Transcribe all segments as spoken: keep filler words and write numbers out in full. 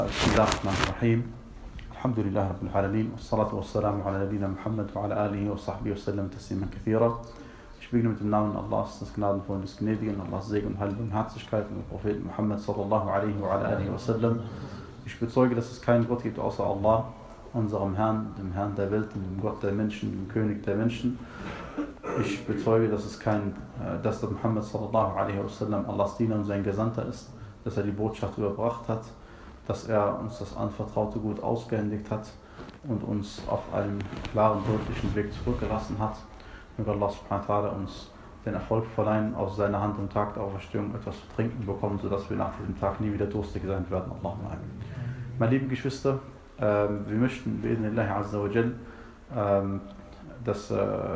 بسم الله الرحمن الرحيم الحمد لله رب العالمين والصلاة والسلام على نبينا Muhammad وعلى آله وصحبه وسلم تسليما كثيرا. Ich beginne mit dem Namen Allahs, des Gnadenvollen, des Gnädigen, Allahs Segen und Heil und Herzlichkeit und Propheten Muhammad sallallahu alaihi wa ala alihi wa sallam. Ich bezeuge, dass es keinen Gott gibt außer Allah, unserem Herrn, dem Herrn der Welt, dem Gott der Menschen, dem König der Menschen. Ich bezeuge, dass es kein, dass der Muhammad sallallahu alaihi wa sallam Allahs Diener und sein Gesandter ist, dass er die Botschaft überbracht hat, dass er uns das anvertraute Gut ausgehändigt hat und uns auf einem klaren, deutlichen Weg zurückgelassen hat. Möge Allah subhanahu wa ta'ala uns den Erfolg verleihen, aus seiner Hand am Tag der Auferstehung etwas zu trinken bekommen, sodass wir nach diesem Tag nie wieder durstig sein werden. Allahumma amin. Meine lieben Geschwister, äh, wir möchten bi'idhnillahi azza wa jal, äh, dass, äh,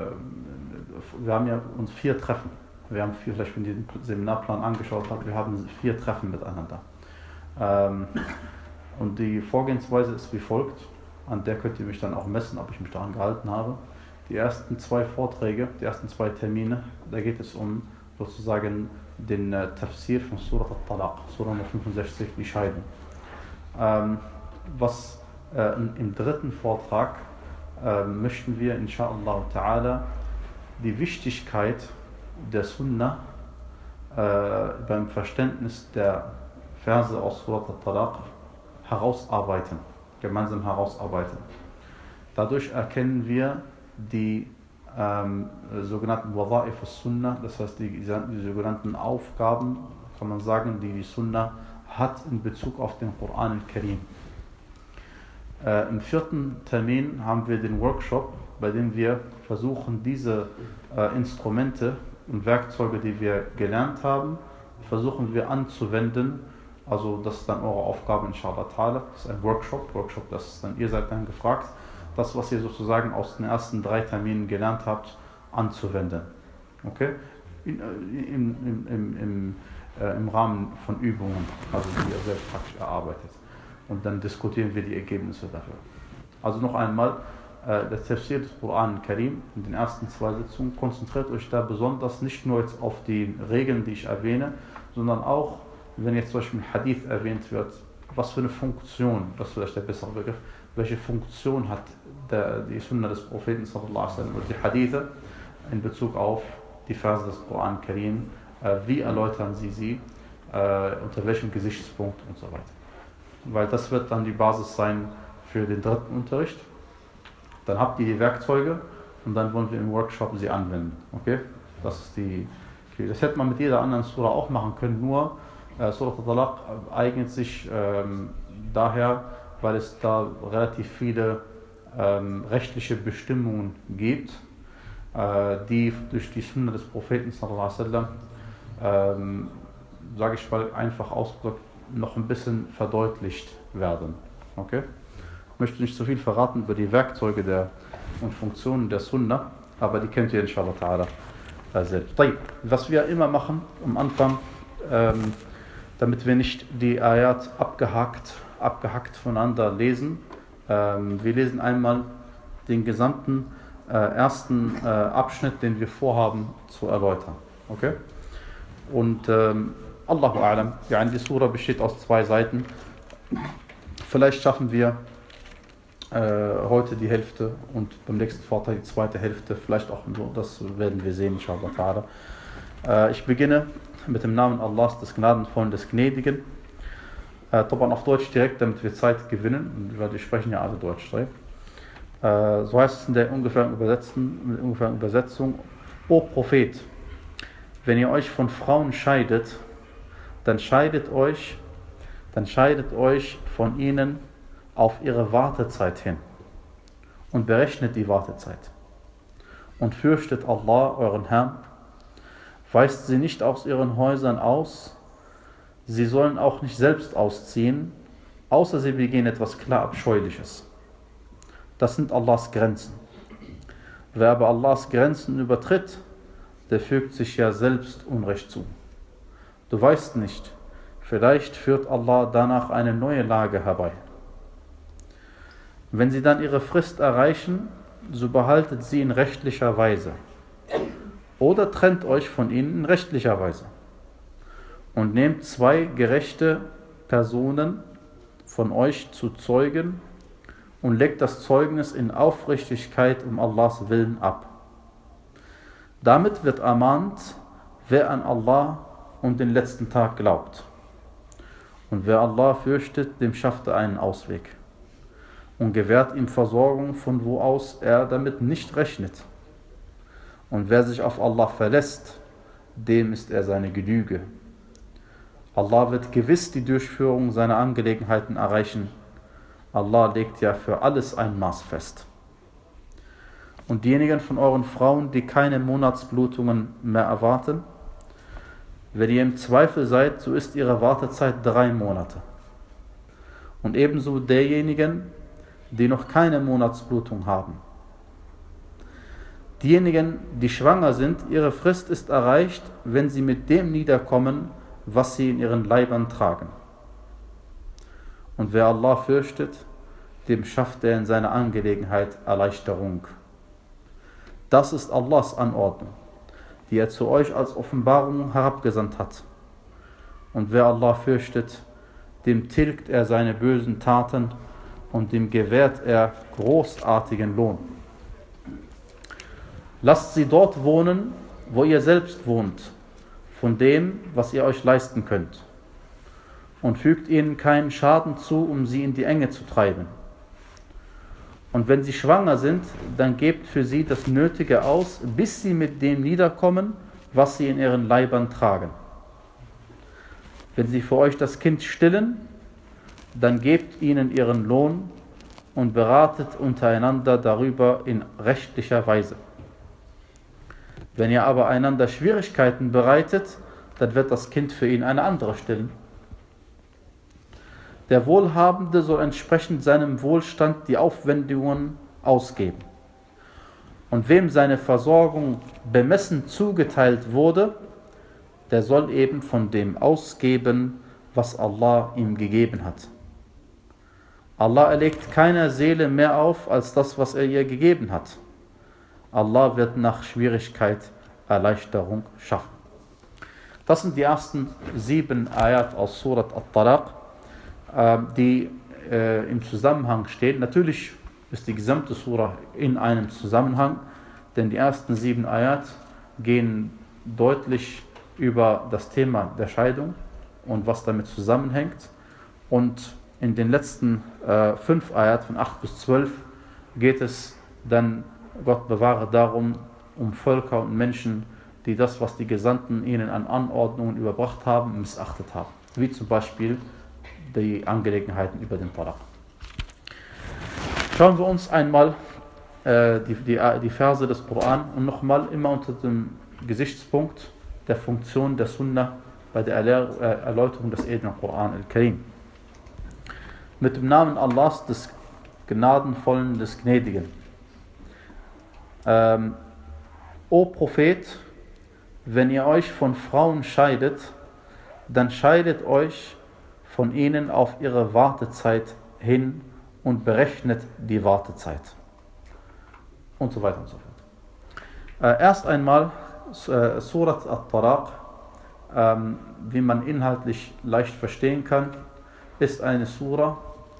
wir haben ja uns vier Treffen, wir haben vier, vielleicht wenn ihr den Seminarplan angeschaut habt, wir haben vier Treffen miteinander. Ähm, und die Vorgehensweise ist wie folgt, an der könnt ihr mich dann auch messen, ob ich mich daran gehalten habe. Die ersten zwei Vorträge, die ersten zwei Termine, da geht es um sozusagen den äh, Tafsir von Surat al-Talaq, Surah Nummer fünfundsechzig, die Scheidung. Ähm, was äh, im dritten Vortrag äh, möchten wir inshallah ta'ala die Wichtigkeit der Sunnah äh, beim Verständnis der Verse aus Surat al-Talaq herausarbeiten, gemeinsam herausarbeiten. Dadurch erkennen wir die ähm, sogenannten Wada'if al-Sunnah, das heißt die, die sogenannten Aufgaben, kann man sagen, die die Sunnah hat in Bezug auf den Koran al-Karim. Äh, Im vierten Termin haben wir den Workshop, bei dem wir versuchen, diese äh, Instrumente und Werkzeuge, die wir gelernt haben, versuchen wir anzuwenden. Also das ist dann eure Aufgabe inshallah ta'ala, das ist ein Workshop, Workshop, das ist dann, ihr seid dann gefragt, das was ihr sozusagen aus den ersten drei Terminen gelernt habt, anzuwenden. Okay? In, in, in, im, im, äh, im Rahmen von Übungen, also die ihr selbst praktisch erarbeitet. Und dann diskutieren wir die Ergebnisse dafür. Also noch einmal, äh, der Tafsir des Koran al-Karim in den ersten zwei Sitzungen, konzentriert euch da besonders nicht nur jetzt auf die Regeln, die ich erwähne, sondern auch, wenn jetzt zum Beispiel ein Hadith erwähnt wird, was für eine Funktion, das ist vielleicht der bessere Begriff, welche Funktion hat der, die Sunna des Propheten sallallahu alaihi wasallam oder die Hadithe in Bezug auf die Verse des Koran Karim, äh, wie erläutern sie sie, äh, unter welchem Gesichtspunkt und so weiter. Weil das wird dann die Basis sein für den dritten Unterricht. Dann habt ihr die Werkzeuge und dann wollen wir im Workshop sie anwenden. Okay? Das ist die, okay. Das hätte man mit jeder anderen Surah auch machen können, nur äh, Surat al-Talaq eignet sich ähm, daher, weil es da relativ viele ähm, rechtliche Bestimmungen gibt, äh, die durch die Sunna des Propheten sallallahu alaihi wasallam, ähm, sage ich mal einfach ausgedrückt, noch ein bisschen verdeutlicht werden. Okay? Ich möchte nicht so viel verraten über die Werkzeuge der, und Funktionen der Sunna, aber die kennt ihr inshallah ta'ala äh, selbst. Was wir immer machen am Anfang, ähm, damit wir nicht die Ayat abgehakt, abgehackt voneinander lesen. Ähm, wir lesen einmal den gesamten äh, ersten äh, Abschnitt, den wir vorhaben zu erläutern. Okay? Und ähm, Allahu A'lam, ja, die Surah besteht aus zwei Seiten. Vielleicht schaffen wir äh, heute die Hälfte und beim nächsten Vortrag die zweite Hälfte, vielleicht auch so, das werden wir sehen, inshallah ta'ala. Äh, ich beginne mit dem Namen Allahs, des Gnadenvollen, des Gnädigen. Äh, auf Deutsch direkt, damit wir Zeit gewinnen, weil wir sprechen ja alle Deutsch. Äh, so heißt es in der ungefähren, Übersetzung, ungefähren Übersetzung: O Prophet, wenn ihr euch von Frauen scheidet, dann scheidet euch, dann scheidet euch von ihnen auf ihre Wartezeit hin und berechnet die Wartezeit und fürchtet Allah, euren Herrn. Weist sie nicht aus ihren Häusern aus, sie sollen auch nicht selbst ausziehen, außer sie begehen etwas klar Abscheuliches. Das sind Allahs Grenzen. Wer aber Allahs Grenzen übertritt, der fügt sich ja selbst Unrecht zu. Du weißt nicht, vielleicht führt Allah danach eine neue Lage herbei. Wenn sie dann ihre Frist erreichen, so behaltet sie in rechtlicher Weise. Oder trennt euch von ihnen in rechtlicher Weise. Und nehmt zwei gerechte Personen von euch zu zeugen und legt das Zeugnis in Aufrichtigkeit um Allahs Willen ab. Damit wird ermahnt, wer an Allah und den letzten Tag glaubt. Und wer Allah fürchtet, dem schafft er einen Ausweg und gewährt ihm Versorgung, von wo aus er damit nicht rechnet. Und wer sich auf Allah verlässt, dem ist er seine Genüge. Allah wird gewiss die Durchführung seiner Angelegenheiten erreichen. Allah legt ja für alles ein Maß fest. Und diejenigen von euren Frauen, die keine Monatsblutungen mehr erwarten, wenn ihr im Zweifel seid, so ist ihre Wartezeit drei Monate. Und ebenso derjenigen, die noch keine Monatsblutung haben. Diejenigen, die schwanger sind, ihre Frist ist erreicht, wenn sie mit dem niederkommen, was sie in ihren Leibern tragen. Und wer Allah fürchtet, dem schafft er in seiner Angelegenheit Erleichterung. Das ist Allahs Anordnung, die er zu euch als Offenbarung herabgesandt hat. Und wer Allah fürchtet, dem tilgt er seine bösen Taten und dem gewährt er großartigen Lohn. Lasst sie dort wohnen, wo ihr selbst wohnt, von dem, was ihr euch leisten könnt. Und fügt ihnen keinen Schaden zu, um sie in die Enge zu treiben. Und wenn sie schwanger sind, dann gebt für sie das Nötige aus, bis sie mit dem niederkommen, was sie in ihren Leibern tragen. Wenn sie für euch das Kind stillen, dann gebt ihnen ihren Lohn und beratet untereinander darüber in rechtlicher Weise. Wenn ihr aber einander Schwierigkeiten bereitet, dann wird das Kind für ihn eine andere stillen. Der Wohlhabende soll entsprechend seinem Wohlstand die Aufwendungen ausgeben. Und wem seine Versorgung bemessen zugeteilt wurde, der soll eben von dem ausgeben, was Allah ihm gegeben hat. Allah erlegt keiner Seele mehr auf, als das, was er ihr gegeben hat. Allah wird nach Schwierigkeit Erleichterung schaffen. Das sind die ersten sieben Ayat aus Surat At-Talaq, die äh, im Zusammenhang stehen. Natürlich ist die gesamte Surah in einem Zusammenhang, denn die ersten sieben Ayat gehen deutlich über das Thema der Scheidung und was damit zusammenhängt. Und in den letzten äh, fünf Ayat von acht bis zwölf geht es dann, Gott bewahre, darum, um Völker und Menschen, die das, was die Gesandten ihnen an Anordnungen überbracht haben, missachtet haben. Wie zum Beispiel die Angelegenheiten über den Talaq. Schauen wir uns einmal äh, die, die, die Verse des Koran und nochmal immer unter dem Gesichtspunkt der Funktion der Sunna bei der Erlär, äh, Erläuterung des edlen Koran al-Karim. Mit dem Namen Allahs, des Gnadenvollen, des Gnädigen. Ähm, O Prophet, wenn ihr euch von Frauen scheidet, dann scheidet euch von ihnen auf ihre Wartezeit hin und berechnet die Wartezeit. Und so weiter und so fort. Äh, erst einmal äh, Surat At-Talaq, ähm, wie man inhaltlich leicht verstehen kann, ist eine Sura,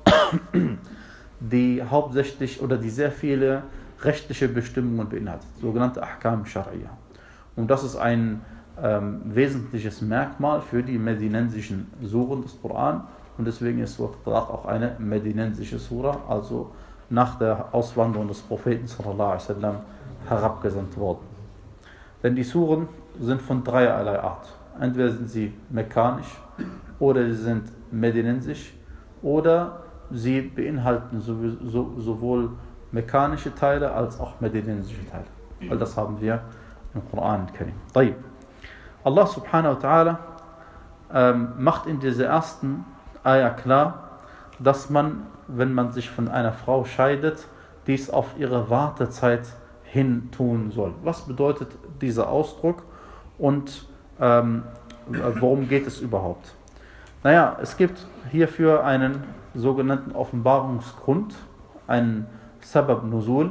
die hauptsächlich oder die sehr viele rechtliche Bestimmungen beinhaltet, sogenannte Ahkam Shar'iyya. Und das ist ein ähm, wesentliches Merkmal für die medinensischen Suren des Koran. Und deswegen ist Surat At-Talaq auch eine medinensische Sura, also nach der Auswanderung des Propheten sallallahu alaihi wasallam herabgesandt worden. Denn die Suren sind von dreierlei Art. Entweder sind sie mekanisch oder sie sind medinensisch oder sie beinhalten sowohl mekanische Teile als auch medinensische Teile. All das haben wir im Koran Karim. Allah subhanahu wa ta'ala ähm, macht in dieser ersten Ayah klar, dass man, wenn man sich von einer Frau scheidet, dies auf ihre Wartezeit hin tun soll. Was bedeutet dieser Ausdruck und ähm, worum geht es überhaupt? Naja, es gibt hierfür einen sogenannten Offenbarungsgrund, einen Sabab Nuzul.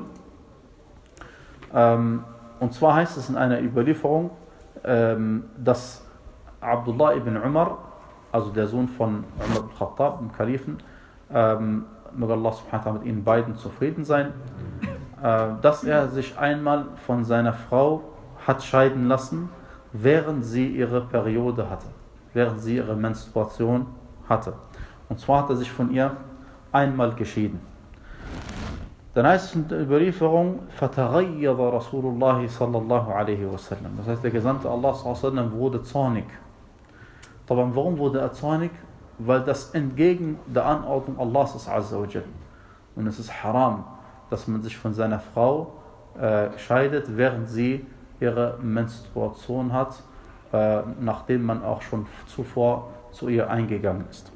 Ähm, und zwar heißt es in einer Überlieferung, ähm, dass Abdullah ibn Umar, also der Sohn von Umar ibn Khattab, dem Kalifen, ähm, möge Allah subhanahu wa ta'ala mit ihnen beiden zufrieden sein, äh, dass er sich einmal von seiner Frau hat scheiden lassen, während sie ihre Periode hatte, während sie ihre Menstruation hatte. Und zwar hat er sich von ihr einmal geschieden. Dann heißt es in der Überlieferung, فَتَغَيَّضَ رَسُولُ اللَّهِ صَلَّى اللَّهُ عَلَيْهِ وَسَلَّمَ. Das heißt, der Gesandte Allah sallallahu alaihi wasallam wurde zornig. Aber warum wurde er zornig? Weil das entgegen der Anordnung Allahs ist azza wa jal. Und es ist haram, dass man sich von seiner Frau äh, scheidet, während sie ihre Menstruation hat, äh, nachdem man auch schon zuvor zu ihr eingegangen ist.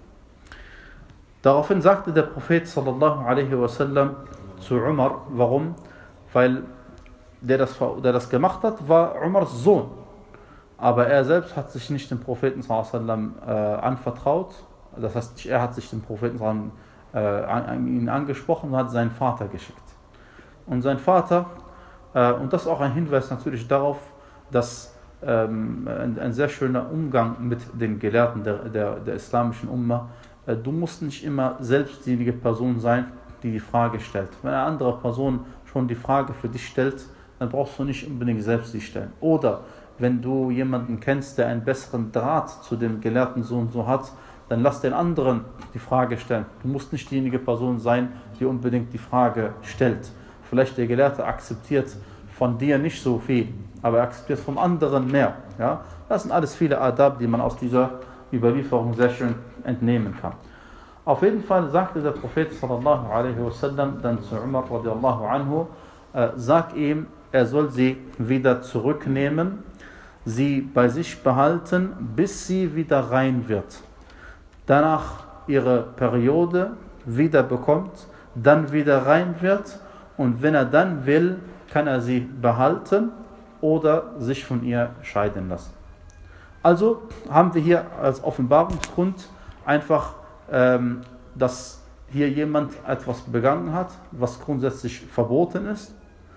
Daraufhin sagte der Prophet sallallahu alaihi wasallam zu Umar, warum? Weil der das, der das gemacht hat, war Umars Sohn. Aber er selbst hat sich nicht dem Propheten sallallahu alaihi wasallam äh, anvertraut. Das heißt, er hat sich dem Propheten sallallahu alaihi wasallam, äh, an ihn angesprochen und hat seinen Vater geschickt. Und sein Vater, äh, und das ist auch ein Hinweis natürlich darauf, dass ähm, ein, ein sehr schöner Umgang mit den Gelehrten der, der, der islamischen Umma. Äh, du musst nicht immer selbst diejenige Person sein, die die Frage stellt. Wenn eine andere Person schon die Frage für dich stellt, dann brauchst du nicht unbedingt selbst sie stellen. Oder wenn du jemanden kennst, der einen besseren Draht zu dem Gelehrten so und so hat, dann lass den anderen die Frage stellen. Du musst nicht diejenige Person sein, die unbedingt die Frage stellt. Vielleicht der Gelehrte akzeptiert von dir nicht so viel, aber er akzeptiert vom anderen mehr. Ja? Das sind alles viele Adab, die man aus dieser Überlieferung sehr schön entnehmen kann. Auf jeden Fall sagte der Prophet sallallahu alaihi wasallam dann zu Umar radiallahu anhu, äh, sag ihm, er soll sie wieder zurücknehmen, sie bei sich behalten, bis sie wieder rein wird. Danach ihre Periode wieder bekommt, dann wieder rein wird und wenn er dann will, kann er sie behalten oder sich von ihr scheiden lassen. Also haben wir hier als Offenbarungsgrund einfach, ähm, dass hier jemand etwas begangen hat, was grundsätzlich verboten ist,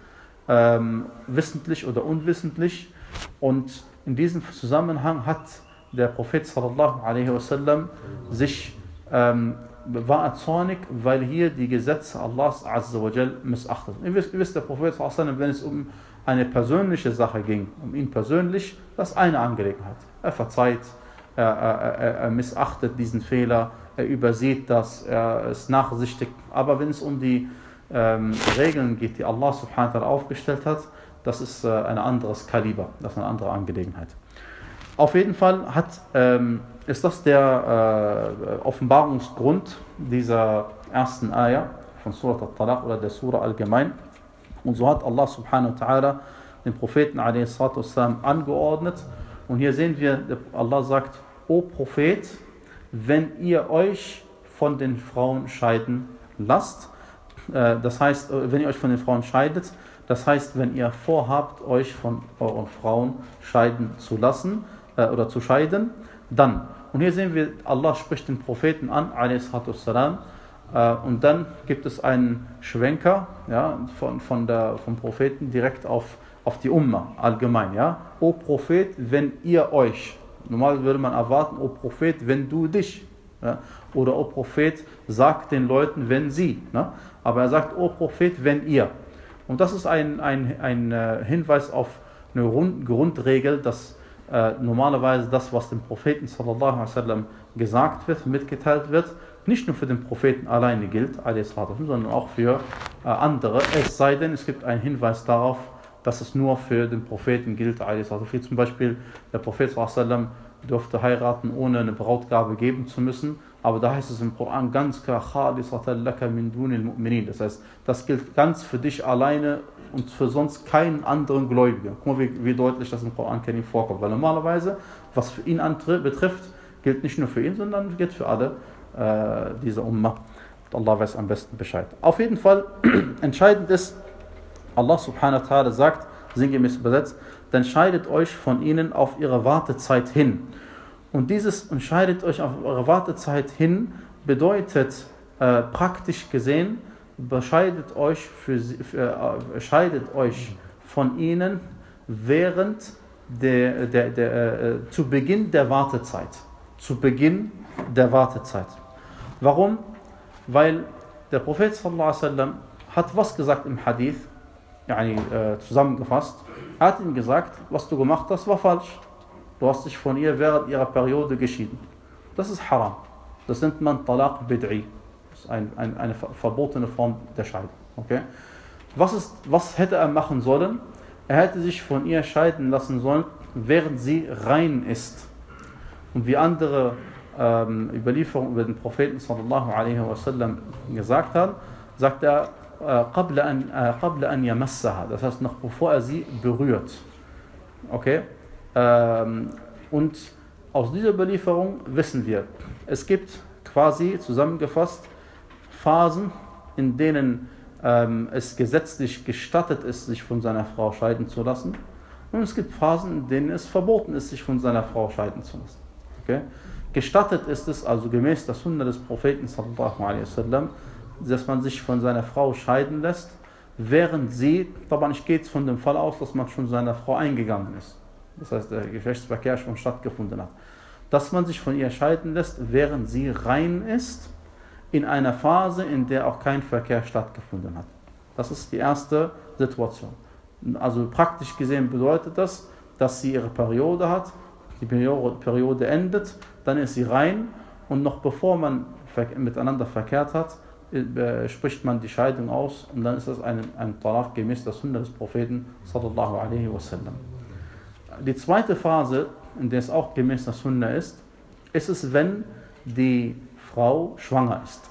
ähm, wissentlich oder unwissentlich. Und in diesem Zusammenhang hat der Prophet sallallahu alaihi wasallam sich, ähm, war er zornig, weil hier die Gesetze Allahs azza wa jal missachtet. Ihr wisst, ihr wisst, der Prophet sallallahu alaihi wasallam, wenn es um eine persönliche Sache ging, um ihn persönlich, das ist eine Angelegenheit. Er verzeiht, er, er, er, er missachtet diesen Fehler, er übersieht das, er ist nachsichtig. Aber wenn es um die ähm, Regeln geht, die Allah subhanahu wa ta'ala aufgestellt hat, das ist äh, ein anderes Kaliber, das ist eine andere Angelegenheit. Auf jeden Fall hat, ähm, ist das der äh, Offenbarungsgrund dieser ersten Ayah von Surat al-Talaq oder der Surah allgemein. Und so hat Allah subhanahu wa ta'ala den Propheten a d s angeordnet. Und hier sehen wir, Allah sagt, O Prophet, wenn ihr euch von den Frauen scheiden lasst, äh, das heißt, wenn ihr euch von den Frauen scheidet, das heißt, wenn ihr vorhabt, euch von euren Frauen scheiden zu lassen äh, oder zu scheiden, dann. Und hier sehen wir, Allah spricht den Propheten an, a d s äh, und dann gibt es einen Schwenker, ja, von, von der, vom Propheten direkt auf, auf die Umma allgemein. Ja? O Prophet, wenn ihr euch, normal würde man erwarten, O Prophet, wenn du dich, ja? Oder O Prophet, sagt den Leuten, wenn sie. Ne? Aber er sagt, O Prophet, wenn ihr. Und das ist ein, ein, ein Hinweis auf eine Grund, Grundregel, dass äh, normalerweise das, was dem Propheten sallallahu alaihi wasallam gesagt wird, mitgeteilt wird, nicht nur für den Propheten alleine gilt, sondern auch für äh, andere, es sei denn, es gibt einen Hinweis darauf, dass es nur für den Propheten gilt, wie zum Beispiel der Prophet sallallahu alaihi wasallam durfte heiraten, ohne eine Brautgabe geben zu müssen, aber da heißt es im Koran ganz klar, das heißt, das gilt ganz für dich alleine und für sonst keinen anderen Gläubigen. Guck mal, wie, wie deutlich das im Koran Karim vorkommt, weil normalerweise, was für ihn betrifft, gilt nicht nur für ihn, sondern gilt für alle äh, diese Ummah. Allah weiß am besten Bescheid. Auf jeden Fall, entscheidend ist, Allah subhanahu wa ta'ala sagt, sinngemäß übersetzt, dann scheidet euch von ihnen auf ihre Wartezeit hin. Und dieses entscheidet euch auf eure Wartezeit hin bedeutet äh, praktisch gesehen, bescheidet euch, für, für, äh, scheidet euch von ihnen während der, der, der, äh, zu Beginn der Wartezeit. Zu Beginn der Wartezeit. Warum? Weil der Prophet sallallahu alaihi wasallam hat was gesagt im Hadith, yani, äh, zusammengefasst. Er hat ihm gesagt, was du gemacht hast, war falsch. Du hast dich von ihr während ihrer Periode geschieden. Das ist haram. Das nennt man Talaq Bid'i. Das ist ein, ein, eine verbotene Form der Scheidung. Okay? Was, ist, was hätte er machen sollen? Er hätte sich von ihr scheiden lassen sollen, während sie rein ist. Und wie andere ähm, Überlieferungen über den Propheten sallallahu alaihi wasallam gesagt haben, sagt er, قبل أن قبل أن يمسها, das heißt noch bevor er sie berührt. Okay? Ähm, und aus dieser Überlieferung wissen wir, es gibt quasi zusammengefasst Phasen, in denen ähm, es gesetzlich gestattet ist, sich von seiner Frau scheiden zu lassen, und es gibt Phasen, in denen es verboten ist, sich von seiner Frau scheiden zu lassen. Okay? Gestattet ist es, also gemäß der Sunna des Propheten sallallahu alaihi wasallam, dass man sich von seiner Frau scheiden lässt, während sie, aber ich gehe von dem Fall aus, dass man schon seiner Frau eingegangen ist. Das heißt, der Geschlechtsverkehr schon stattgefunden hat. Dass man sich von ihr scheiden lässt, während sie rein ist, in einer Phase, in der auch kein Verkehr stattgefunden hat. Das ist die erste Situation. Also praktisch gesehen bedeutet das, dass sie ihre Periode hat, die Periode endet, dann ist sie rein, und noch bevor man miteinander verkehrt hat, spricht man die Scheidung aus, und dann ist das ein, ein Talaq gemäß der Sunna des Propheten sallallahu alaihi wasallam. Die zweite Phase, in der es auch gemäß der Sunna ist, ist es, wenn die Frau schwanger ist.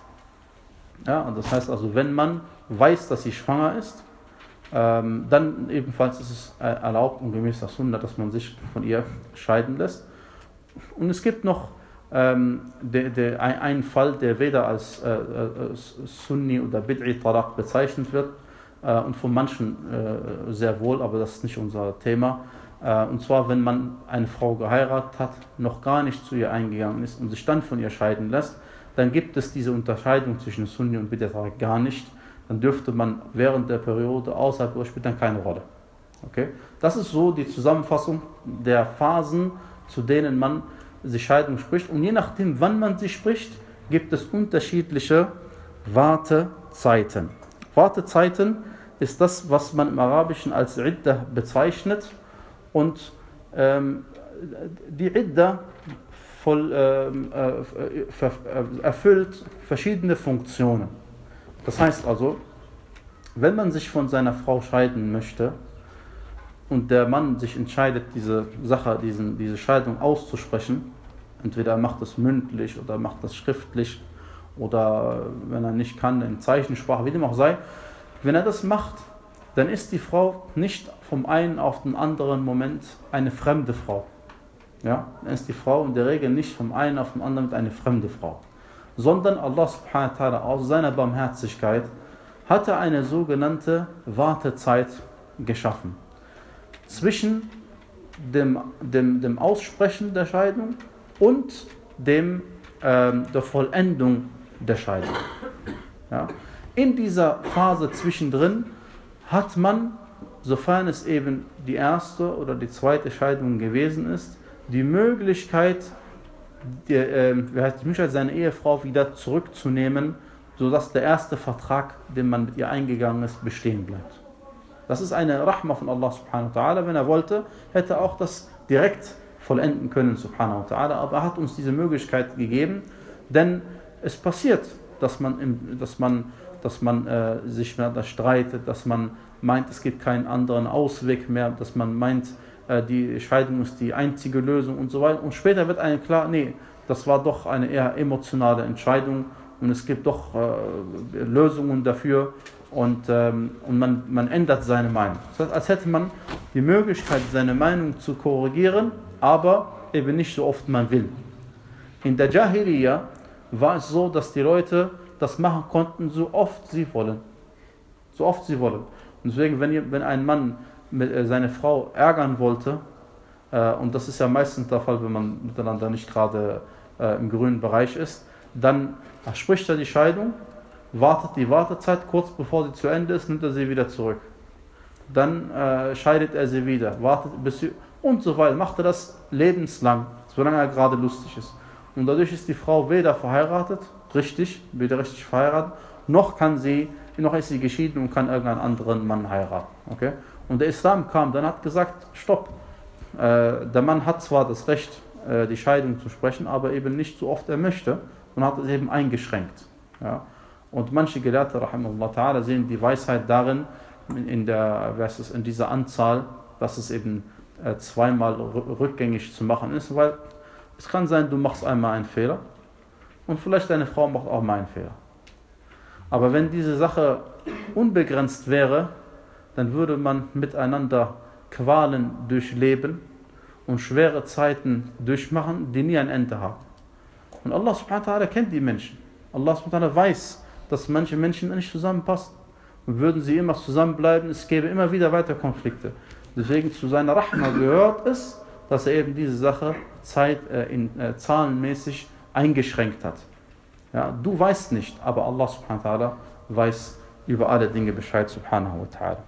Ja, und das heißt also, wenn man weiß, dass sie schwanger ist, ähm, dann ebenfalls ist es erlaubt und gemäß der Sunna, dass man sich von ihr scheiden lässt. Und es gibt noch ähm, de, de, ein, einen Fall, der weder als äh, äh, Sunni oder Bid'i Talaq bezeichnet wird, äh, und von manchen äh, sehr wohl, aber das ist nicht unser Thema. Äh, und zwar, wenn man eine Frau geheiratet hat, noch gar nicht zu ihr eingegangen ist und sich dann von ihr scheiden lässt, dann gibt es diese Unterscheidung zwischen Sunni und Bid'i Talaq gar nicht. Dann dürfte man während der Periode außerhalb, spielt dann keine Rolle. Okay? Das ist so die Zusammenfassung der Phasen, zu denen man sich Scheidung spricht. Und je nachdem, wann man sie spricht, gibt es unterschiedliche Wartezeiten. Wartezeiten ist das, was man im Arabischen als Idda bezeichnet. Und ähm, die Idda voll, ähm, äh, erfüllt verschiedene Funktionen. Das heißt also, wenn man sich von seiner Frau scheiden möchte und der Mann sich entscheidet, diese Sache, diesen, diese Scheidung auszusprechen, entweder er macht es mündlich oder macht das schriftlich oder wenn er nicht kann, in Zeichensprache, wie dem auch sei, wenn er das macht, dann ist die Frau nicht vom einen auf den anderen Moment eine fremde Frau. Ja? Dann ist die Frau in der Regel nicht vom einen auf den anderen eine fremde Frau, sondern Allah subhanahu wa ta'ala aus seiner Barmherzigkeit hat er eine sogenannte Wartezeit geschaffen. Zwischen dem, dem, dem Aussprechen der Scheidung und dem, ähm, der Vollendung der Scheidung. Ja? In dieser Phase zwischendrin hat man, sofern es eben die erste oder die zweite Scheidung gewesen ist, die Möglichkeit, die, äh, die Möglichkeit seine Ehefrau wieder zurückzunehmen, sodass der erste Vertrag, den man mit ihr eingegangen ist, bestehen bleibt. Das ist eine Rahma von Allah subhanahu wa ta'ala. Wenn er wollte, hätte er auch das direkt vollenden können, subhanahu wa ta'ala. Aber er hat uns diese Möglichkeit gegeben, denn es passiert, dass man, im, dass man, dass man äh, sich miteinander streitet, dass man meint, es gibt keinen anderen Ausweg mehr, dass man meint, äh, die Scheidung ist die einzige Lösung und so weiter. Und später wird einem klar, nee, das war doch eine eher emotionale Entscheidung und es gibt doch äh, Lösungen dafür. Und, ähm, und man, man ändert seine Meinung. Das heißt, als hätte man die Möglichkeit, seine Meinung zu korrigieren, aber eben nicht so oft man will. In der Jahiliya war es so, dass die Leute das machen konnten, so oft sie wollen. So oft sie wollen. Und deswegen, wenn, ihr, wenn ein Mann mit, äh, seine Frau ärgern wollte, äh, und das ist ja meistens der Fall, wenn man miteinander nicht gerade äh, im grünen Bereich ist, dann spricht er die Scheidung, wartet die Wartezeit, kurz bevor sie zu Ende ist, nimmt er sie wieder zurück. Dann äh, scheidet er sie wieder, wartet bis sie, und so weiter. Macht er das lebenslang, solange er gerade lustig ist. Und dadurch ist die Frau weder verheiratet, richtig, weder richtig verheiratet, noch kann sie, noch ist sie geschieden und kann irgendeinen anderen Mann heiraten. Okay? Und der Islam kam, dann hat gesagt, stopp, äh, der Mann hat zwar das Recht, äh, die Scheidung zu sprechen, aber eben nicht so oft er möchte und hat es eben eingeschränkt. Ja? Und manche Gelehrte, rahimahullah ta'ala, sehen die Weisheit darin, in, der, was ist, in dieser Anzahl, dass es eben äh, zweimal rückgängig zu machen ist, weil es kann sein, du machst einmal einen Fehler und vielleicht deine Frau macht auch mal einen Fehler. Aber wenn diese Sache unbegrenzt wäre, dann würde man miteinander Qualen durchleben und schwere Zeiten durchmachen, die nie ein Ende haben. Und Allah subhanahu wa ta'ala kennt die Menschen. Allah subhanahu wa ta'ala weiß, dass manche Menschen nicht zusammenpassen. Und würden sie immer zusammenbleiben, es gäbe immer wieder weiter Konflikte. Deswegen zu seiner Rahma gehört es, dass er eben diese Sache Zeit, äh, in, äh, zahlenmäßig eingeschränkt hat. Ja, du weißt nicht, aber Allah subhanahu wa ta'ala weiß über alle Dinge Bescheid subhanahu wa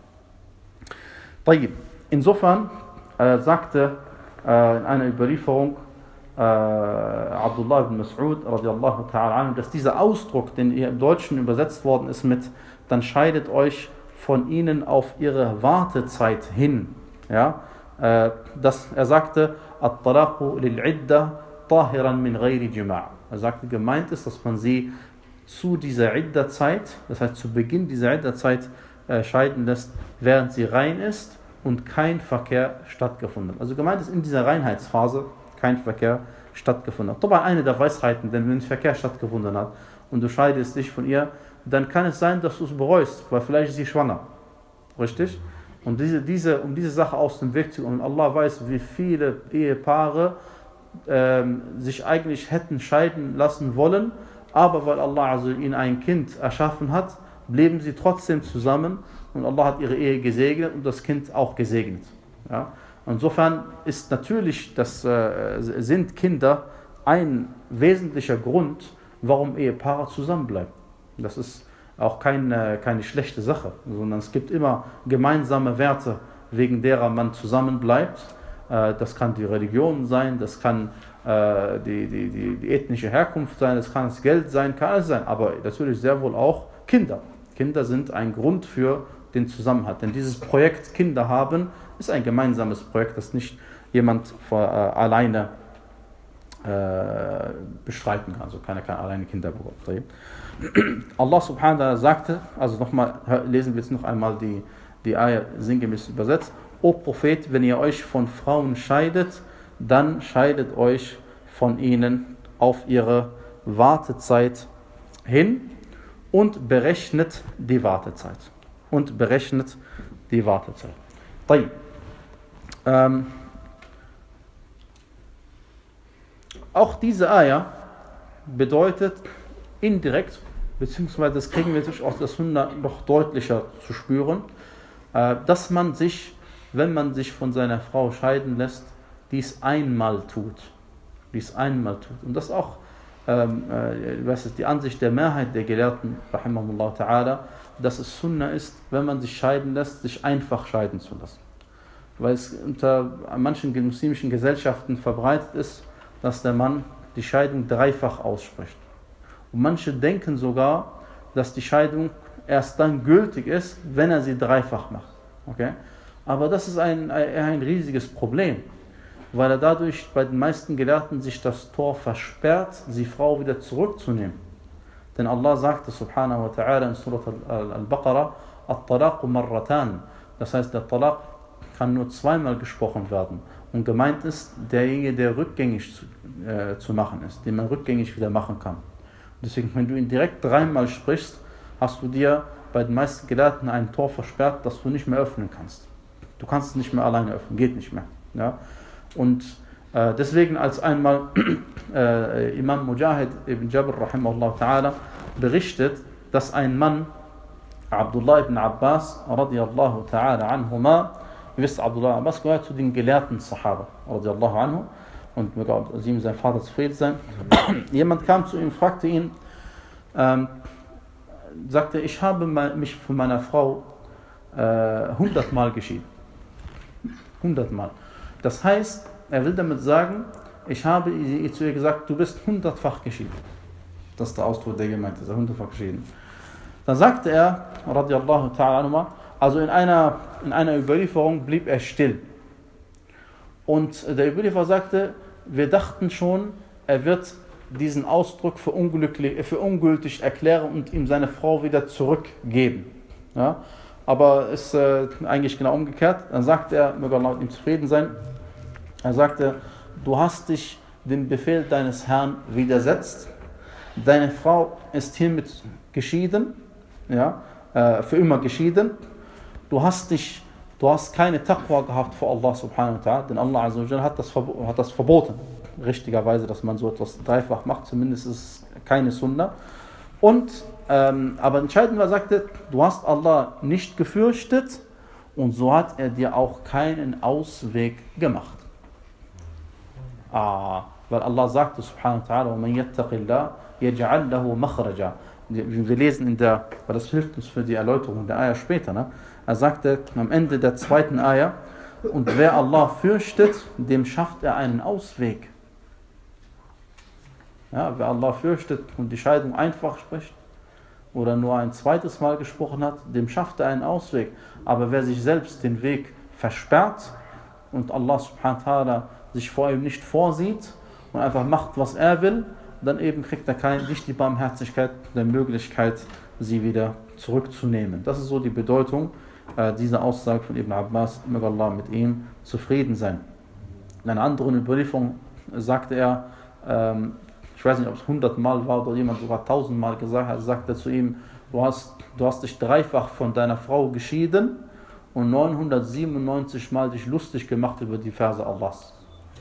ta'ala. Insofern äh, sagte äh, in einer Überlieferung äh, Abdullah ibn Mas'ud radiallahu ta'ala anhu, dass dieser Ausdruck, den hier im Deutschen übersetzt worden ist mit dann scheidet euch von ihnen auf ihre Wartezeit hin. Ja, äh, das, er sagte, at-talaqu lil-idda tahiran min ghayri jima'. Er sagte, gemeint ist, dass man sie zu dieser Idda-Zeit, das heißt zu Beginn dieser Idda-Zeit äh, scheiden lässt, während sie rein ist und kein Verkehr stattgefunden hat. Also gemeint ist, in dieser Reinheitsphase kein Verkehr stattgefunden hat. Aber eine der Weisheiten, denn wenn Verkehr stattgefunden hat und du scheidest dich von ihr, dann kann es sein, dass du es bereust, weil vielleicht ist sie schwanger. Richtig? Und diese, diese, um diese Sache aus dem Weg zu gehen, und Allah weiß, wie viele Ehepaare ähm, sich eigentlich hätten scheiden lassen wollen, aber weil Allah also ihnen ein Kind erschaffen hat, blieben sie trotzdem zusammen und Allah hat ihre Ehe gesegnet und das Kind auch gesegnet. Ja? Insofern ist natürlich, das äh, sind Kinder ein wesentlicher Grund, warum Ehepaare zusammenbleiben. Das ist auch keine, keine schlechte Sache, sondern es gibt immer gemeinsame Werte, wegen derer man zusammenbleibt. Das kann die Religion sein, das kann die, die, die, die ethnische Herkunft sein, das kann das Geld sein, kann alles sein, aber natürlich sehr wohl auch Kinder. Kinder sind ein Grund für den Zusammenhalt, denn dieses Projekt Kinder haben ist ein gemeinsames Projekt, das nicht jemand vor, äh, alleine äh, bestreiten kann, also keiner kann alleine Kinder bekommen. Allah subhanahu wa ta'ala sagte, also nochmal, lesen wir jetzt noch einmal die, die Ayah sinngemäß übersetzt: O Prophet, wenn ihr euch von Frauen scheidet, dann scheidet euch von ihnen auf ihre Wartezeit hin und berechnet die Wartezeit. Und berechnet die Wartezeit. Ähm, auch diese Ayah bedeutet indirekt, beziehungsweise das kriegen wir natürlich aus der Sunna noch deutlicher zu spüren, äh, dass man sich, wenn man sich von seiner Frau scheiden lässt, dies einmal tut. Dies einmal tut. Und das ist auch ähm, äh, was ist die Ansicht der Mehrheit der Gelehrten, rahimahullah ta'ala, dass es Sunna ist, wenn man sich scheiden lässt, sich einfach scheiden zu lassen. Weil es unter manchen muslimischen Gesellschaften verbreitet ist, dass der Mann die Scheidung dreifach ausspricht. Und manche denken sogar, dass die Scheidung erst dann gültig ist, wenn er sie dreifach macht. Okay? Aber das ist ein, ein riesiges Problem, weil er dadurch bei den meisten Gelehrten sich das Tor versperrt, die Frau wieder zurückzunehmen. Denn Allah sagte subhanahu wa ta'ala in Surat al-Baqarah, At-Talaqu marratan. Das heißt, der Talaq kann nur zweimal gesprochen werden. Und gemeint ist derjenige, der rückgängig zu, äh, zu machen ist, den man rückgängig wieder machen kann. Deswegen, wenn du ihn direkt dreimal sprichst, hast du dir bei den meisten Gelehrten ein Tor versperrt, das du nicht mehr öffnen kannst. Du kannst es nicht mehr alleine öffnen, geht nicht mehr. Ja? Und äh, deswegen, als einmal äh, Imam Mujahid ibn Jabr rahimahullah ta'ala berichtet, dass ein Mann, Abdullah ibn Abbas radiyallahu ta'ala anhuma, ihr wisst, Abdullah ibn Abbas gehört zu den gelehrten Sahaba radiyallahu anhu, und möge ihm sein Vater zufrieden sein. Jemand kam zu ihm, fragte ihn, ähm, sagte, ich habe mich von meiner Frau hundertmal äh, geschieden. hundertmal. Das heißt, er will damit sagen, ich habe zu ihr gesagt, du bist hundertfach geschieden. Das ist der Ausdruck, der gemeint ist, hundertfach geschieden. Dann sagte er, radiallahu ta'ala anhu, also in einer, in einer Überlieferung blieb er still. Und der Überlieferer sagte, wir dachten schon, er wird diesen Ausdruck für, unglücklich, für ungültig erklären und ihm seine Frau wieder zurückgeben. Ja? Aber es ist äh, eigentlich genau umgekehrt. Dann sagte er, möge Allah mit ihm zufrieden sein, er sagte, du hast dich dem Befehl deines Herrn widersetzt, deine Frau ist hiermit geschieden, ja, äh, für immer geschieden, du hast dich, du hast keine Taqwa gehabt vor Allah subhanahu wa ta'ala, denn Allah azza wa jalla hat das, hat das verboten, richtigerweise, dass man so etwas dreifach macht, zumindest ist es keine Sunna. Und, ähm, aber entscheidend war, sagte, du hast Allah nicht gefürchtet und so hat er dir auch keinen Ausweg gemacht. Ah, weil Allah sagte subhanahu wa ta'ala, وَمَنْ يَتَّقِ اللَّهِ يَجْعَلْ لَهُ مَخْرَجًا. Wir lesen in der, weil das hilft uns für die Erläuterung der Ayah später, ne? Er sagte am Ende der zweiten Ayah, und wer Allah fürchtet, dem schafft er einen Ausweg. Ja, wer Allah fürchtet und die Scheidung einfach spricht oder nur ein zweites Mal gesprochen hat, dem schafft er einen Ausweg. Aber wer sich selbst den Weg versperrt und Allah subhanahu wa ta'ala sich vor ihm nicht vorsieht und einfach macht, was er will, dann eben kriegt er kein, nicht die Barmherzigkeit der Möglichkeit, sie wieder zurückzunehmen. Das ist so die Bedeutung äh, dieser Aussage von Ibn Abbas, möge Allah mit ihm zufrieden sein. In einer anderen Überlieferung sagte er, ähm, ich weiß nicht, ob es hundert Mal war oder jemand sogar tausend Mal gesagt hat, sagte er zu ihm, du hast, du hast dich dreifach von deiner Frau geschieden und neunhundertsiebenundneunzig Mal dich lustig gemacht über die Verse Allahs.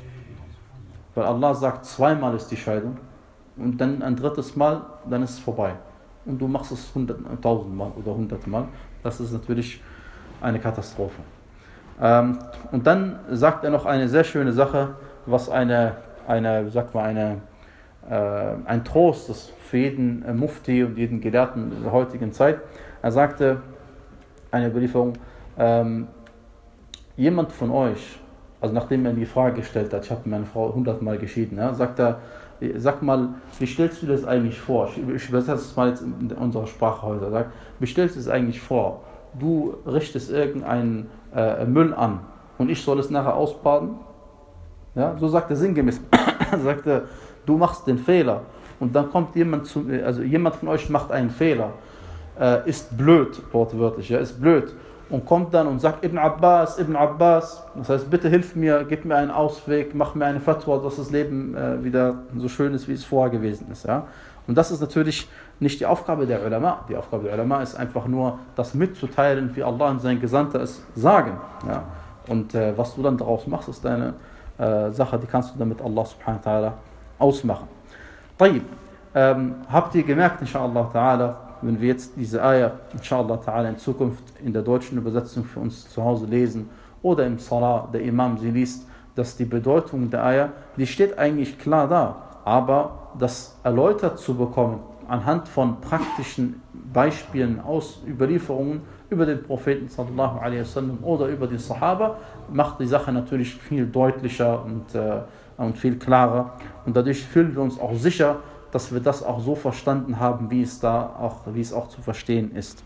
Weil Allah sagt, zweimal ist die Scheidung und dann ein drittes Mal, dann ist es vorbei. Und du machst es tausend Mal oder hundert Mal. Das ist natürlich eine Katastrophe. Ähm, und dann sagt er noch eine sehr schöne Sache, was eine, eine sag mal, eine, äh, ein Trost ist für jeden äh, Mufti und jeden Gelehrten in der heutigen Zeit. Er sagte, eine Überlieferung, ähm, jemand von euch, also nachdem er die Frage gestellt hat, ich habe meine Frau hundertmal geschieden, ja, sagt er, sag mal, wie stellst du das eigentlich vor? Ich, ich übersetze das mal jetzt in unserer Sprache heute. Sag, wie stellst du es eigentlich vor? Du richtest irgendeinen äh, Müll an und ich soll es nachher ausbaden? Ja, so sagt er sinngemäß. Er sagte, du machst den Fehler und dann kommt jemand zu, also jemand von euch macht einen Fehler, äh, ist blöd, wortwörtlich, ja, ist blöd. Und kommt dann und sagt, Ibn Abbas, Ibn Abbas, das heißt, bitte hilf mir, gib mir einen Ausweg, mach mir eine Fatwa, dass das Leben äh, wieder so schön ist, wie es vorher gewesen ist. Ja? Und das ist natürlich nicht die Aufgabe der Ulama. Die Aufgabe der Ulama ist einfach nur, das mitzuteilen, wie Allah und sein Gesandter es sagen. Ja? Und äh, was du dann daraus machst, ist deine äh, Sache, die kannst du dann mit Allah subhanahu wa ta'ala ausmachen. Tayyib, ähm, habt ihr gemerkt, inshallah ta'ala, wenn wir jetzt diese Ayah, inshallah ta'ala, in Zukunft in der deutschen Übersetzung für uns zu Hause lesen oder im Salah, der Imam sie liest, dass die Bedeutung der Ayah, die steht eigentlich klar da, aber das erläutert zu bekommen anhand von praktischen Beispielen aus Überlieferungen über den Propheten sallallahu alaihi wasallam oder über die Sahaba, macht die Sache natürlich viel deutlicher und, äh, und viel klarer und dadurch fühlen wir uns auch sicher, dass wir das auch so verstanden haben, wie es da auch, wie es auch zu verstehen ist.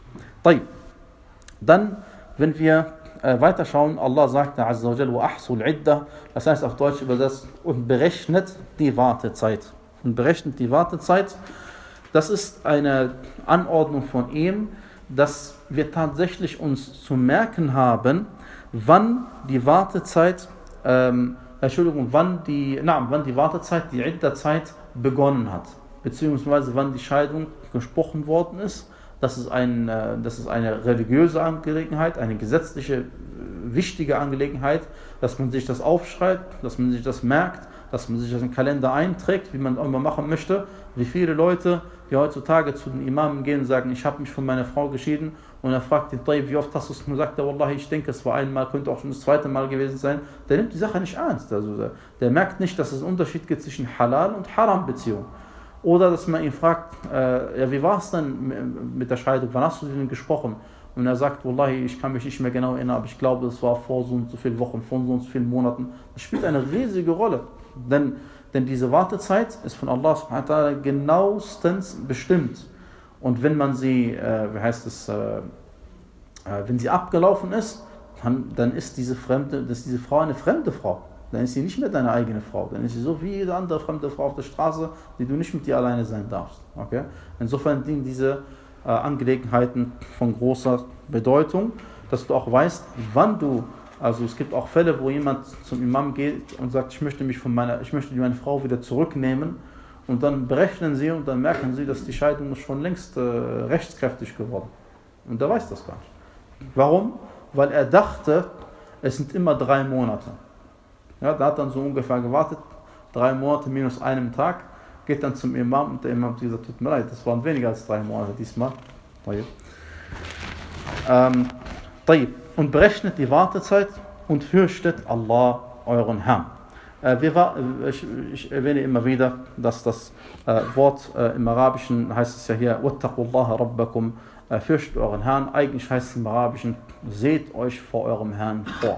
Dann, wenn wir äh, weiterschauen, Allah sagte Azza wa Jalla, wa ahsul idda, das heißt auf Deutsch übersetzt, und berechnet die Wartezeit. Und berechnet die Wartezeit, das ist eine Anordnung von ihm, dass wir tatsächlich uns zu merken haben, wann die Wartezeit, ähm, Entschuldigung, wann die, na, wann die Wartezeit, die Idda-Zeit begonnen hat, beziehungsweise wann die Scheidung gesprochen worden ist. Das ist, ein, das ist eine religiöse Angelegenheit, eine gesetzliche, wichtige Angelegenheit, dass man sich das aufschreibt, dass man sich das merkt, dass man sich das im Kalender einträgt, wie man immer machen möchte. Wie viele Leute, die heutzutage zu den Imamen gehen und sagen, ich habe mich von meiner Frau geschieden, und er fragt ihn, wie oft hast du es gesagt? Er sagt, Wallahi, ich denke, es war einmal, könnte auch schon das zweite Mal gewesen sein. Der nimmt die Sache nicht ernst. Also der, der merkt nicht, dass es einen Unterschied gibt zwischen Halal- und Haram-Beziehung. Oder dass man ihn fragt, äh, ja, wie war es denn mit der Scheidung? Wann hast du denn gesprochen? Und er sagt, Wallahi, ich kann mich nicht mehr genau erinnern, aber ich glaube, es war vor so und so vielen Wochen, vor so und so vielen Monaten. Das spielt eine riesige Rolle. Denn Denn diese Wartezeit ist von Allah subhanahu wa ta'ala genauestens bestimmt. Und wenn man sie, äh, wie heißt es, äh, äh, wenn sie abgelaufen ist, dann, dann ist diese fremde, das ist diese Frau eine fremde Frau. Dann ist sie nicht mehr deine eigene Frau. Dann ist sie so wie jede andere fremde Frau auf der Straße, die du nicht mit dir alleine sein darfst. Okay? Insofern dienen diese äh, Angelegenheiten von großer Bedeutung, dass du auch weißt, wann du, also es gibt auch Fälle, wo jemand zum Imam geht und sagt, ich möchte mich von meiner, ich möchte meine Frau wieder zurücknehmen, und dann berechnen sie und dann merken sie, dass die Scheidung ist schon längst äh, rechtskräftig geworden. Und der weiß das gar nicht. Warum? Weil er dachte, es sind immer drei Monate. Ja, da hat dann so ungefähr gewartet, drei Monate minus einem Tag, geht dann zum Imam und der Imam hat gesagt, tut mir leid, das waren weniger als drei Monate diesmal. Ähm, und berechnet die Wartezeit und fürchtet Allah, euren Herrn. Äh, wir war, ich, ich erwähne immer wieder, dass das äh, Wort äh, im Arabischen heißt es ja hier, Wattaqullaha rabbakum, äh, fürchtet euren Herrn. Eigentlich heißt es im Arabischen, seht euch vor eurem Herrn vor.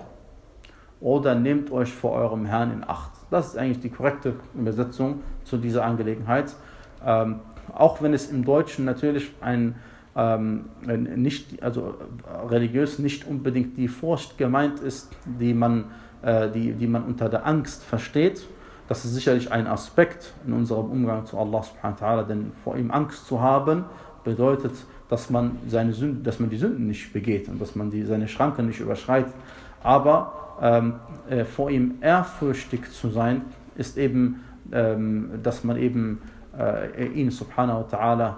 Oder nehmt euch vor eurem Herrn in Acht. Das ist eigentlich die korrekte Übersetzung zu dieser Angelegenheit. Ähm, auch wenn es im Deutschen natürlich ein, ähm, nicht, also religiös nicht unbedingt die Furcht gemeint ist, die man, äh, die, die man unter der Angst versteht. Das ist sicherlich ein Aspekt in unserem Umgang zu Allah subhanahu wa ta'ala, denn vor ihm Angst zu haben, bedeutet, dass man, seine Sünden, dass man die Sünden nicht begeht und dass man die, seine Schranken nicht überschreitet. Aber ähm, äh, vor ihm ehrfürchtig zu sein, ist eben, ähm, dass man eben äh, ihn subhanahu wa ta'ala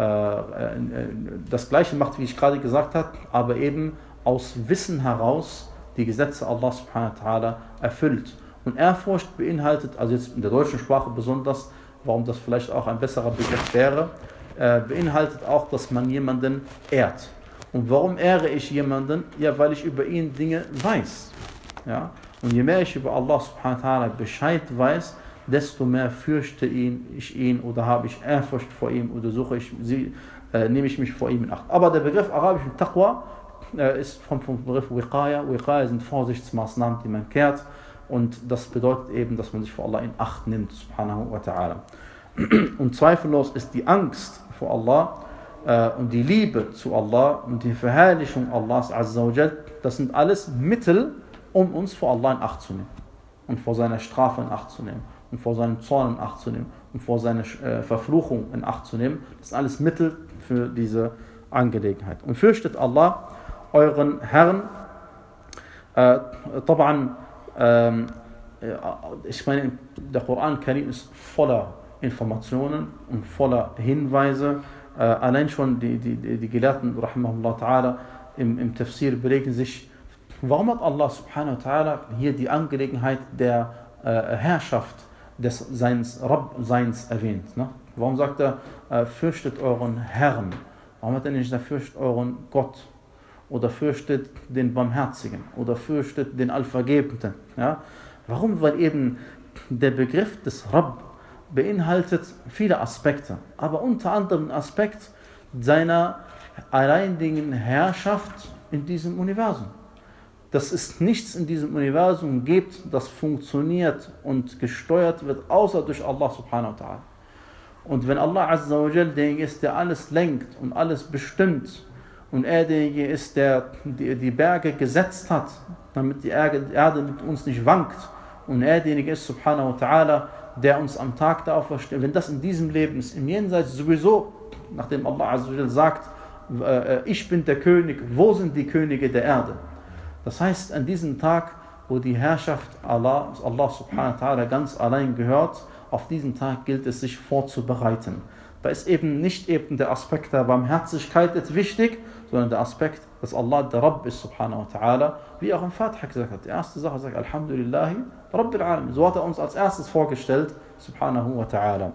äh, äh, das Gleiche macht, wie ich gerade gesagt habe, aber eben aus Wissen heraus die Gesetze Allah subhanahu wa ta'ala erfüllt. Und Ehrfurcht beinhaltet, also jetzt in der deutschen Sprache besonders, warum das vielleicht auch ein besserer Begriff wäre, äh, beinhaltet auch, dass man jemanden ehrt. Und warum ehre ich jemanden? Ja, weil ich über ihn Dinge weiß. Ja? Und je mehr ich über Allah subhanahu wa ta'ala Bescheid weiß, desto mehr fürchte ihn, ich ihn oder habe ich Ehrfurcht vor ihm oder suche ich sie, äh, nehme ich mich vor ihm in Acht. Aber der Begriff arabischen Taqwa äh, ist vom, vom Begriff Wiqaya. Wiqaya sind Vorsichtsmaßnahmen, die man kehrt. Und das bedeutet eben, dass man sich vor Allah in Acht nimmt, subhanahu wa ta'ala. Und zweifellos ist die Angst vor Allah äh, und die Liebe zu Allah und die Verherrlichung Allahs azza wa jal, das sind alles Mittel, um uns vor Allah in Acht zu nehmen. Und vor seiner Strafe in Acht zu nehmen. Und vor seinem Zorn in Acht zu nehmen. Und vor seiner äh, Verfluchung in Acht zu nehmen. Das sind alles Mittel für diese Angelegenheit. Und fürchtet Allah, euren Herrn. Äh, طبعا, äh, ich meine, der Koran Karim ist voller Informationen und voller Hinweise. Äh, allein schon die, die, die Gelehrten, rahimahullah ta'ala, im, im Tafsir belegen sich, warum hat Allah subhanahu wa ta'ala hier die Angelegenheit der äh, Herrschaft des Seins, Rabb-Seins erwähnt? Ne? Warum sagt er, äh, fürchtet euren Herrn? Warum hat er nicht gesagt, fürchtet euren Gott? Oder fürchtet den Barmherzigen? Oder fürchtet den Allvergebenden? Ja? Warum? Weil eben der Begriff des Rabb beinhaltet viele Aspekte, aber unter anderem ein Aspekt seiner alleinigen Herrschaft in diesem Universum. Dass es nichts in diesem Universum gibt, das funktioniert und gesteuert wird, außer durch Allah subhanahu wa ta'ala. Und wenn Allah azza wa jal derjenige ist, der alles lenkt und alles bestimmt, und er derjenige ist, der die, die Berge gesetzt hat, damit die Erde mit uns nicht wankt, und er derjenige ist, subhanahu wa ta'ala, der uns am Tag der Auferstehung, wenn das in diesem Leben ist, im Jenseits sowieso, nachdem Allah azza wa jal sagt, äh, ich bin der König, wo sind die Könige der Erde? Das heißt, an diesem Tag, wo die Herrschaft Allah, Allah subhanahu wa ta'ala ganz allein gehört, auf diesen Tag gilt es, sich vorzubereiten. Da ist eben nicht eben der Aspekt der Barmherzigkeit jetzt wichtig, sondern der Aspekt, dass Allah der Rabb ist, subhanahu wa ta'ala, wie auch im Fatiha gesagt hat. Die erste Sache sagt, Alhamdulillahi Rabbil Alamin. So hat er uns als erstes vorgestellt, subhanahu wa ta'ala.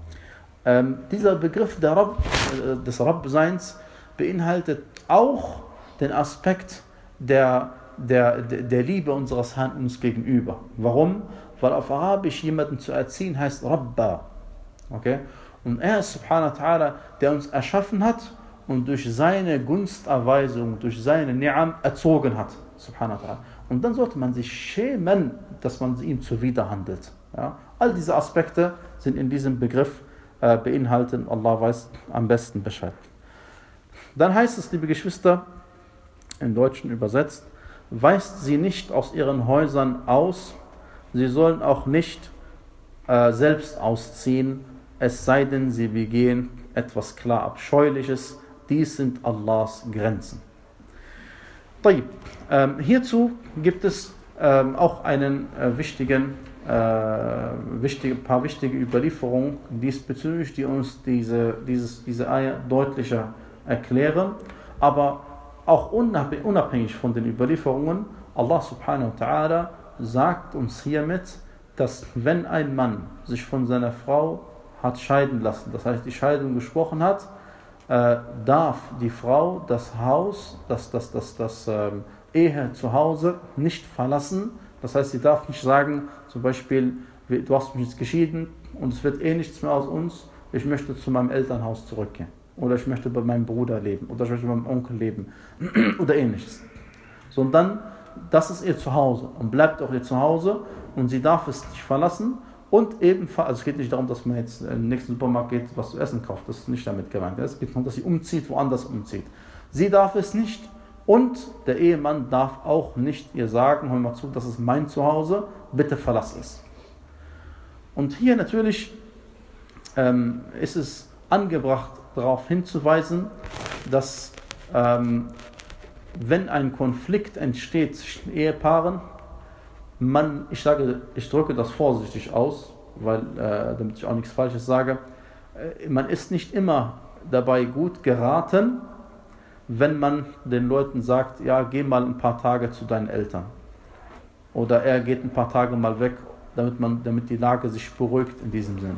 Ähm, dieser Begriff der Rabb, äh, des Rabb-Seins beinhaltet auch den Aspekt der, der, der Liebe unseres Herrn uns gegenüber. Warum? Weil auf Arabisch jemanden zu erziehen heißt Rabba. Okay? Und er ist, subhanahu wa ta'ala, der uns erschaffen hat und durch seine Gunsterweisung, durch seine Ni'am erzogen hat. Subhanahu wa ta'ala. Und dann sollte man sich schämen, dass man ihm zuwiderhandelt. Ja? All diese Aspekte sind in diesem Begriff äh, beinhaltet. Allah weiß am besten Bescheid. Dann heißt es, liebe Geschwister, im Deutschen übersetzt, weist sie nicht aus ihren Häusern aus, sie sollen auch nicht äh, selbst ausziehen, es sei denn, sie begehen etwas klar Abscheuliches. Dies sind Allahs Grenzen. Ähm, hierzu gibt es ähm, auch einen äh, wichtigen, äh, wichtige, paar wichtige Überlieferungen diesbezüglich, die uns diese, dieses, diese Eier deutlicher erklären, aber auch unabhängig von den Überlieferungen, Allah subhanahu wa ta'ala sagt uns hiermit, dass wenn ein Mann sich von seiner Frau hat scheiden lassen, das heißt die Scheidung gesprochen hat, äh, darf die Frau das Haus, das, das, das, das ähm, Ehe zu Hause nicht verlassen. Das heißt, sie darf nicht sagen, zum Beispiel, du hast mich jetzt geschieden und es wird eh nichts mehr aus uns, ich möchte zu meinem Elternhaus zurückgehen. Oder ich möchte bei meinem Bruder leben. Oder ich möchte bei meinem Onkel leben. Oder ähnliches. Sondern, das ist ihr Zuhause. Und bleibt auch ihr Zuhause. Und sie darf es nicht verlassen. Und ebenfalls, also es geht nicht darum, dass man jetzt in den nächsten Supermarkt geht, was zu essen kauft. Das ist nicht damit gemeint. Es geht darum, dass sie umzieht, woanders umzieht. Sie darf es nicht. Und der Ehemann darf auch nicht ihr sagen, hör mal zu, das ist mein Zuhause, bitte verlass es. Und hier natürlich ähm, ist es angebracht, darauf hinzuweisen, dass ähm, wenn ein Konflikt entsteht zwischen Ehepaaren, man, ich sage, ich drücke das vorsichtig aus, weil, äh, damit ich auch nichts Falsches sage, äh, man ist nicht immer dabei gut geraten, wenn man den Leuten sagt, ja, geh mal ein paar Tage zu deinen Eltern. Oder er geht ein paar Tage mal weg, damit, man, damit die Lage sich beruhigt in diesem Sinne.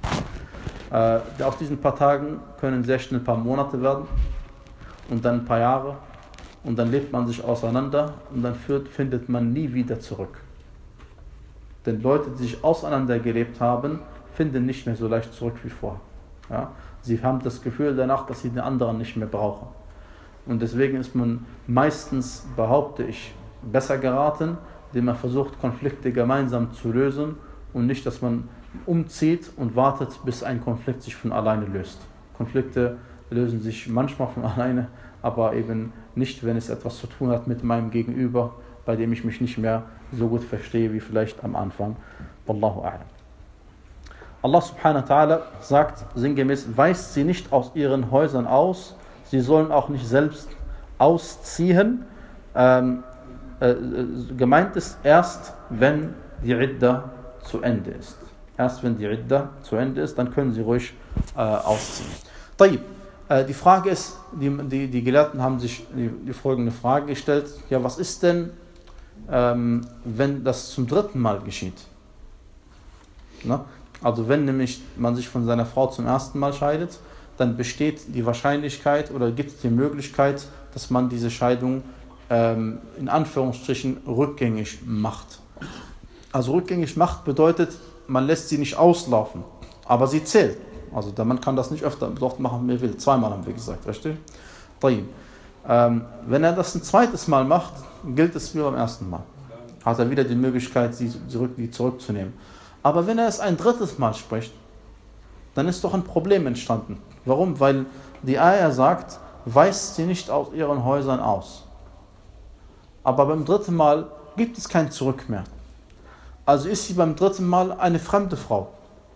Äh, aus diesen paar Tagen können sehr schnell ein paar Monate werden und dann ein paar Jahre und dann lebt man sich auseinander und dann führt, findet man nie wieder zurück. Denn Leute, die sich auseinandergelebt haben, finden nicht mehr so leicht zurück wie vorher. Ja? Sie haben das Gefühl danach, dass sie den anderen nicht mehr brauchen. Und deswegen ist man meistens, behaupte ich, besser geraten, indem man versucht, Konflikte gemeinsam zu lösen und nicht, dass man umzieht und wartet, bis ein Konflikt sich von alleine löst. Konflikte lösen sich manchmal von alleine, aber eben nicht, wenn es etwas zu tun hat mit meinem Gegenüber, bei dem ich mich nicht mehr so gut verstehe wie vielleicht am Anfang. Wallahu a'lam. Allah subhanahu wa ta'ala sagt sinngemäß, weist sie nicht aus ihren Häusern aus, sie sollen auch nicht selbst ausziehen. Ähm, äh, gemeint ist erst, wenn die Idda zu Ende ist. Erst wenn die Idda zu Ende ist, dann können sie ruhig äh, ausziehen. Tayyib. Äh, die Frage ist, die, die, die Gelehrten haben sich die, die folgende Frage gestellt, ja, was ist denn, ähm, wenn das zum dritten Mal geschieht? Na? Also wenn nämlich man sich von seiner Frau zum ersten Mal scheidet, dann besteht die Wahrscheinlichkeit oder gibt es die Möglichkeit, dass man diese Scheidung ähm, in Anführungsstrichen rückgängig macht. Also rückgängig macht bedeutet, man lässt sie nicht auslaufen, aber sie zählt. Also der Mann kann das nicht öfter dort machen, wie er will. Zweimal haben wir gesagt, richtig? Ähm, wenn er das ein zweites Mal macht, gilt es wie beim ersten Mal. Hat er wieder die Möglichkeit, sie zurück, die zurückzunehmen. Aber wenn er es ein drittes Mal spricht, dann ist doch ein Problem entstanden. Warum? Weil die Ayah sagt, weist sie nicht aus ihren Häusern aus. Aber beim dritten Mal gibt es kein Zurück mehr. Also ist sie beim dritten Mal eine fremde Frau.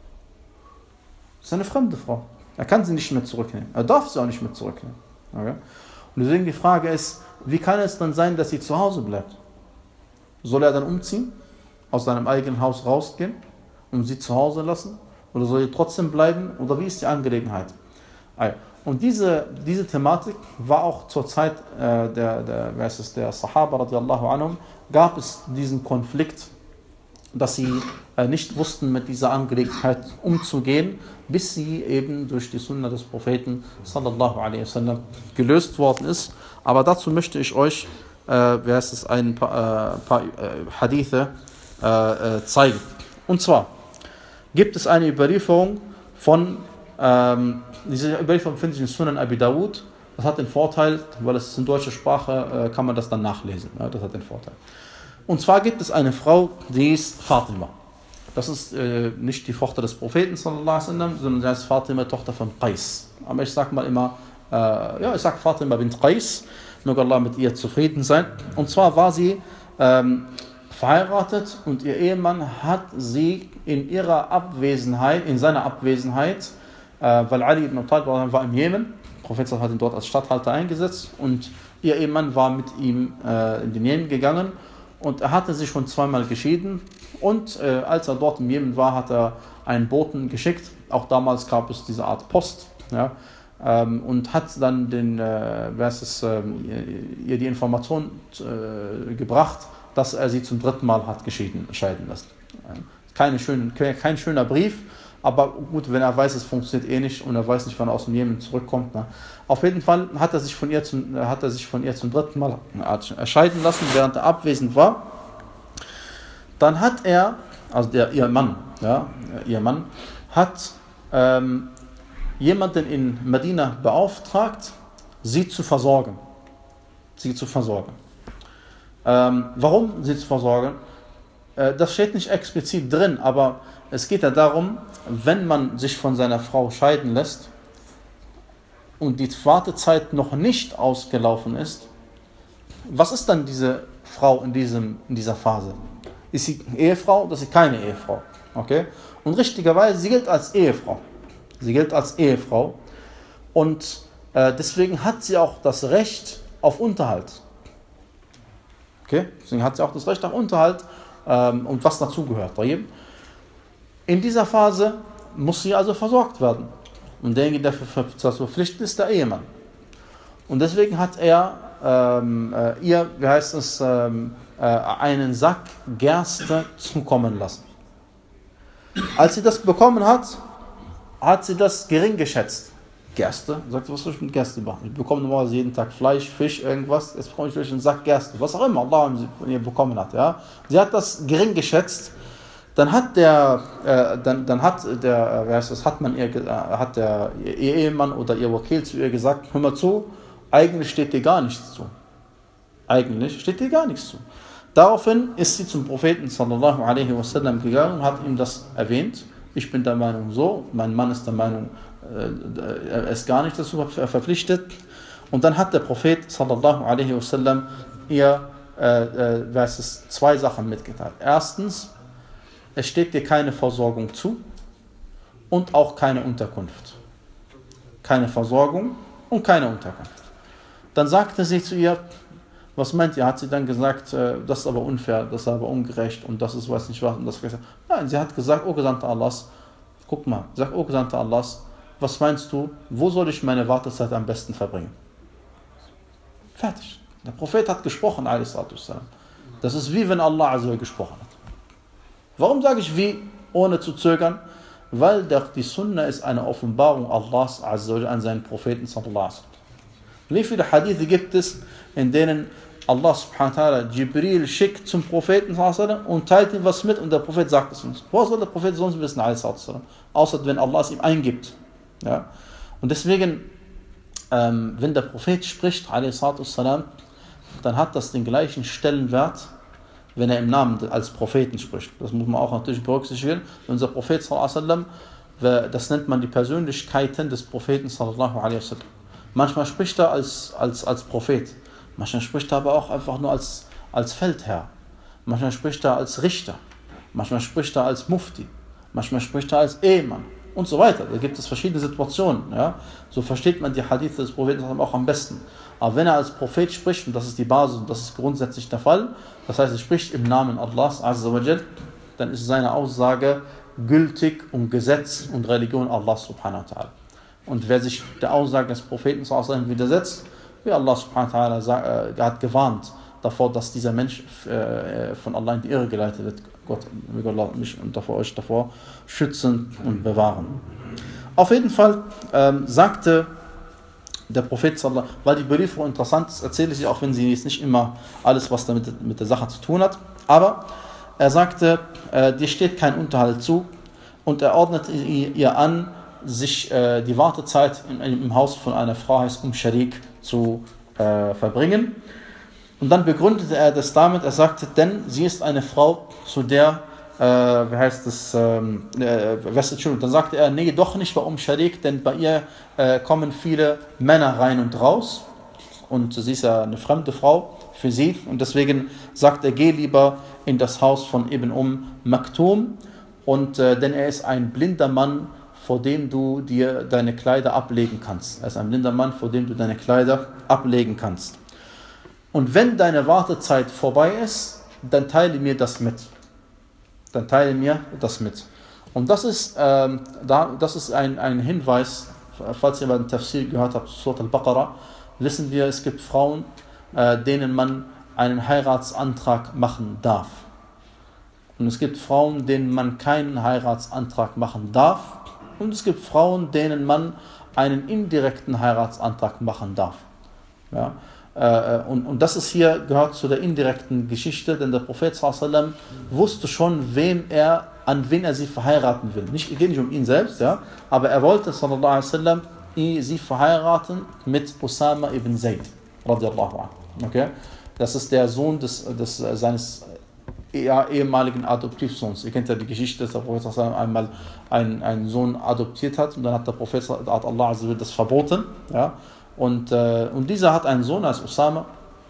Das ist eine fremde Frau. Er kann sie nicht mehr zurücknehmen. Er darf sie auch nicht mehr zurücknehmen. Okay? Und deswegen die Frage ist, wie kann es dann sein, dass sie zu Hause bleibt? Soll er dann umziehen? Aus seinem eigenen Haus rausgehen? Und sie zu Hause lassen? Oder soll sie trotzdem bleiben? Oder wie ist die Angelegenheit? Und diese, diese Thematik war auch zur Zeit äh, der, der, wer ist es, der Sahaba radiallahu anhum, gab es diesen Konflikt, dass sie äh, nicht wussten, mit dieser Angelegenheit umzugehen, bis sie eben durch die Sunna des Propheten sallallahu alaihi wasallam gelöst worden ist. Aber dazu möchte ich euch äh, wer ist es, ein paar, äh, paar äh, Hadithe äh, äh, zeigen. Und zwar gibt es eine Überlieferung von, ähm, diese Überlieferung findet sich in Sunan Abi Dawud. Das hat den Vorteil, weil es in deutscher Sprache äh, kann man das dann nachlesen. Ja, das hat den Vorteil. Und zwar gibt es eine Frau, die ist Fatima. Das ist äh, nicht die Tochter des Propheten, sallallahu alaihi wasallam, sondern sie heißt Fatima, Tochter von Qais. Aber ich sage mal immer, äh, ja, ich sage Fatima bint Qais, möge Allah mit ihr zufrieden sein. Und zwar war sie ähm, verheiratet und ihr Ehemann hat sie in ihrer Abwesenheit, in seiner Abwesenheit, äh, weil Ali ibn Abi Talib war im Jemen, der Prophet hat ihn dort als Statthalter eingesetzt und ihr Ehemann war mit ihm äh, in den Jemen gegangen und er hatte sich schon zweimal geschieden und äh, als er dort im Jemen war, hat er einen Boten geschickt, auch damals gab es diese Art Post, ja, ähm, und hat dann den, äh, wer ist es, äh, ihr die Information äh, gebracht, dass er sie zum dritten Mal hat geschieden, scheiden lassen. Keine schöne, kein schöner Brief, aber gut, wenn er weiß, es funktioniert eh nicht und er weiß nicht, wann er aus dem Jemen zurückkommt. Ne? Auf jeden Fall hat er sich von ihr zum, hat er sich von ihr zum dritten Mal scheiden lassen, während er abwesend war. Dann hat er, also der, ihr Mann, ja, ihr Mann, hat ähm, jemanden in Medina beauftragt, sie zu versorgen. Sie zu versorgen. Ähm, warum sie zu versorgen? Äh, das steht nicht explizit drin, aber es geht ja darum, wenn man sich von seiner Frau scheiden lässt und die Wartezeit noch nicht ausgelaufen ist, was ist dann diese Frau in, diesem, in dieser Phase? Ist sie Ehefrau oder ist sie keine Ehefrau? Okay? Und richtigerweise, sie gilt als Ehefrau. Sie gilt als Ehefrau und äh, deswegen hat sie auch das Recht auf Unterhalt. Okay? Deswegen hat sie auch das Recht auf Unterhalt ähm, und was dazugehört. In dieser Phase muss sie also versorgt werden. Und derjenige, der dazu verpflichtet ist, der Ehemann. Und deswegen hat er ähm, äh, ihr, wie heißt es, ähm, äh, einen Sack Gerste zukommen lassen. Als sie das bekommen hat, hat sie das gering geschätzt. Gerste, sagt sie, was soll ich mit Gerste machen? Ich bekomme normalerweise jeden Tag Fleisch, Fisch, irgendwas, jetzt bekomme ich vielleicht einen Sack Gerste, was auch immer Allah von ihr bekommen hat. Ja? Sie hat das gering geschätzt. Dann hat der, äh, dann, dann hat der, wer heißt das, hat man ihr, äh, hat der ihr Ehemann oder ihr Wakil zu ihr gesagt, hör mal zu, eigentlich steht dir gar nichts zu. Eigentlich steht dir gar nichts zu. Daraufhin ist sie zum Propheten sallallahu alaihi wasallam gegangen und hat ihm das erwähnt. Ich bin der Meinung so, mein Mann ist der Meinung, äh, er ist gar nicht dazu verpflichtet. Und dann hat der Prophet sallallahu alaihi wasallam ihr äh, äh, wer heißt es, zwei Sachen mitgeteilt. Erstens, es steht dir keine Versorgung zu und auch keine Unterkunft. Keine Versorgung und keine Unterkunft. Dann sagte sie zu ihr, was meint ihr? Hat sie dann gesagt, das ist aber unfair, das ist aber ungerecht und das ist weiß nicht was und das gesagt. Nein, sie hat gesagt, O Gesandter Allahs, guck mal, sag, O Gesandter Allahs, was meinst du, wo soll ich meine Wartezeit am besten verbringen? Fertig. Der Prophet hat gesprochen, alaihi salatu wassalam. Das ist wie wenn Allah also gesprochen hat. Warum sage ich wie, ohne zu zögern? Weil der, die Sunna ist eine Offenbarung Allahs an seinen Propheten sallallahu alaihi wasallam. Wie viele Hadithe gibt es, in denen Allah subhanahu wa ta'ala Jibril schickt zum Propheten sallallahu alaihi wasallam und teilt ihm was mit und der Prophet sagt es uns. Wo soll der Prophet sonst wissen, alaihi salatu wassalam? Außer wenn Allah es ihm eingibt. Ja? Und deswegen, ähm, wenn der Prophet spricht, alaihi salatu wassalam, dann hat das den gleichen Stellenwert, wenn er im Namen als Propheten spricht. Das muss man auch natürlich berücksichtigen. Unser Prophet sallallahu alaihi wasallam, das nennt man die Persönlichkeiten des Propheten sallallahu alaihi wasallam. Manchmal spricht er als, als, als Prophet, manchmal spricht er aber auch einfach nur als, als Feldherr, manchmal spricht er als Richter, manchmal spricht er als Mufti, manchmal spricht er als Ehemann und so weiter. Da gibt es verschiedene Situationen. Ja? So versteht man die Hadithe des Propheten auch am besten. Aber wenn er als Prophet spricht, und das ist die Basis und das ist grundsätzlich der Fall, das heißt, er spricht im Namen Allahs, Azza wa Jal, dann ist seine Aussage gültig und Gesetz und Religion Allahs subhanahu wa ta'ala. Und wer sich der Aussage des Propheten widersetzt, wie Allah subhanahu wa ta'ala äh, hat gewarnt davor, dass dieser Mensch äh, von Allah in die Irre geleitet wird. Gott möge Allah mich und davor, euch davor schützen und bewahren. Auf jeden Fall ähm, sagte der Prophet, weil die Überlieferung interessant ist, erzähle ich sie auch, wenn sie jetzt nicht immer alles, was damit mit der Sache zu tun hat. Aber er sagte, äh, dir steht kein Unterhalt zu und er ordnete ihr an, sich äh, die Wartezeit in, im Haus von einer Frau, heißt Um Sharik, zu äh, verbringen. Und dann begründete er das damit, er sagte, denn sie ist eine Frau, zu der äh, wie heißt es, ähm, äh, was, Entschuldigung, dann sagte er, nee, doch nicht bei Umm Sharik, denn bei ihr äh, kommen viele Männer rein und raus und sie ist ja eine fremde Frau für sie und deswegen sagt er, geh lieber in das Haus von Ibn Umm Maktum, und äh, denn er ist ein blinder Mann, vor dem du dir deine Kleider ablegen kannst. Er ist ein blinder Mann, vor dem du deine Kleider ablegen kannst. Und wenn deine Wartezeit vorbei ist, dann teile mir das mit. Dann teile mir das mit. Und das ist, ähm, da, das ist ein, ein Hinweis, falls ihr mal den Tafsir gehört habt, Surat al-Baqarah, wissen wir, es gibt Frauen, äh, denen man einen Heiratsantrag machen darf. Und es gibt Frauen, denen man keinen Heiratsantrag machen darf. Und es gibt Frauen, denen man einen indirekten Heiratsantrag machen darf. Ja? Äh, und, und das ist hier, gehört zu der indirekten Geschichte, denn der Prophet sallallahu alaihi wasallam wusste schon, wem er, an wen er sie verheiraten will. Nicht, es geht nicht um ihn selbst, ja? Aber er wollte sallallahu alaihi wasallam sie verheiraten mit Usama ibn Zayd, radiallahu anhu. Okay? Das ist der Sohn des, des, seines ja, ehemaligen Adoptivsohns. Ihr kennt ja die Geschichte, dass der Prophet einmal einen, einen Sohn adoptiert hat und dann hat der Prophet, hat Allah das verboten. Ja? Und, äh, und dieser hat einen Sohn, als Usama,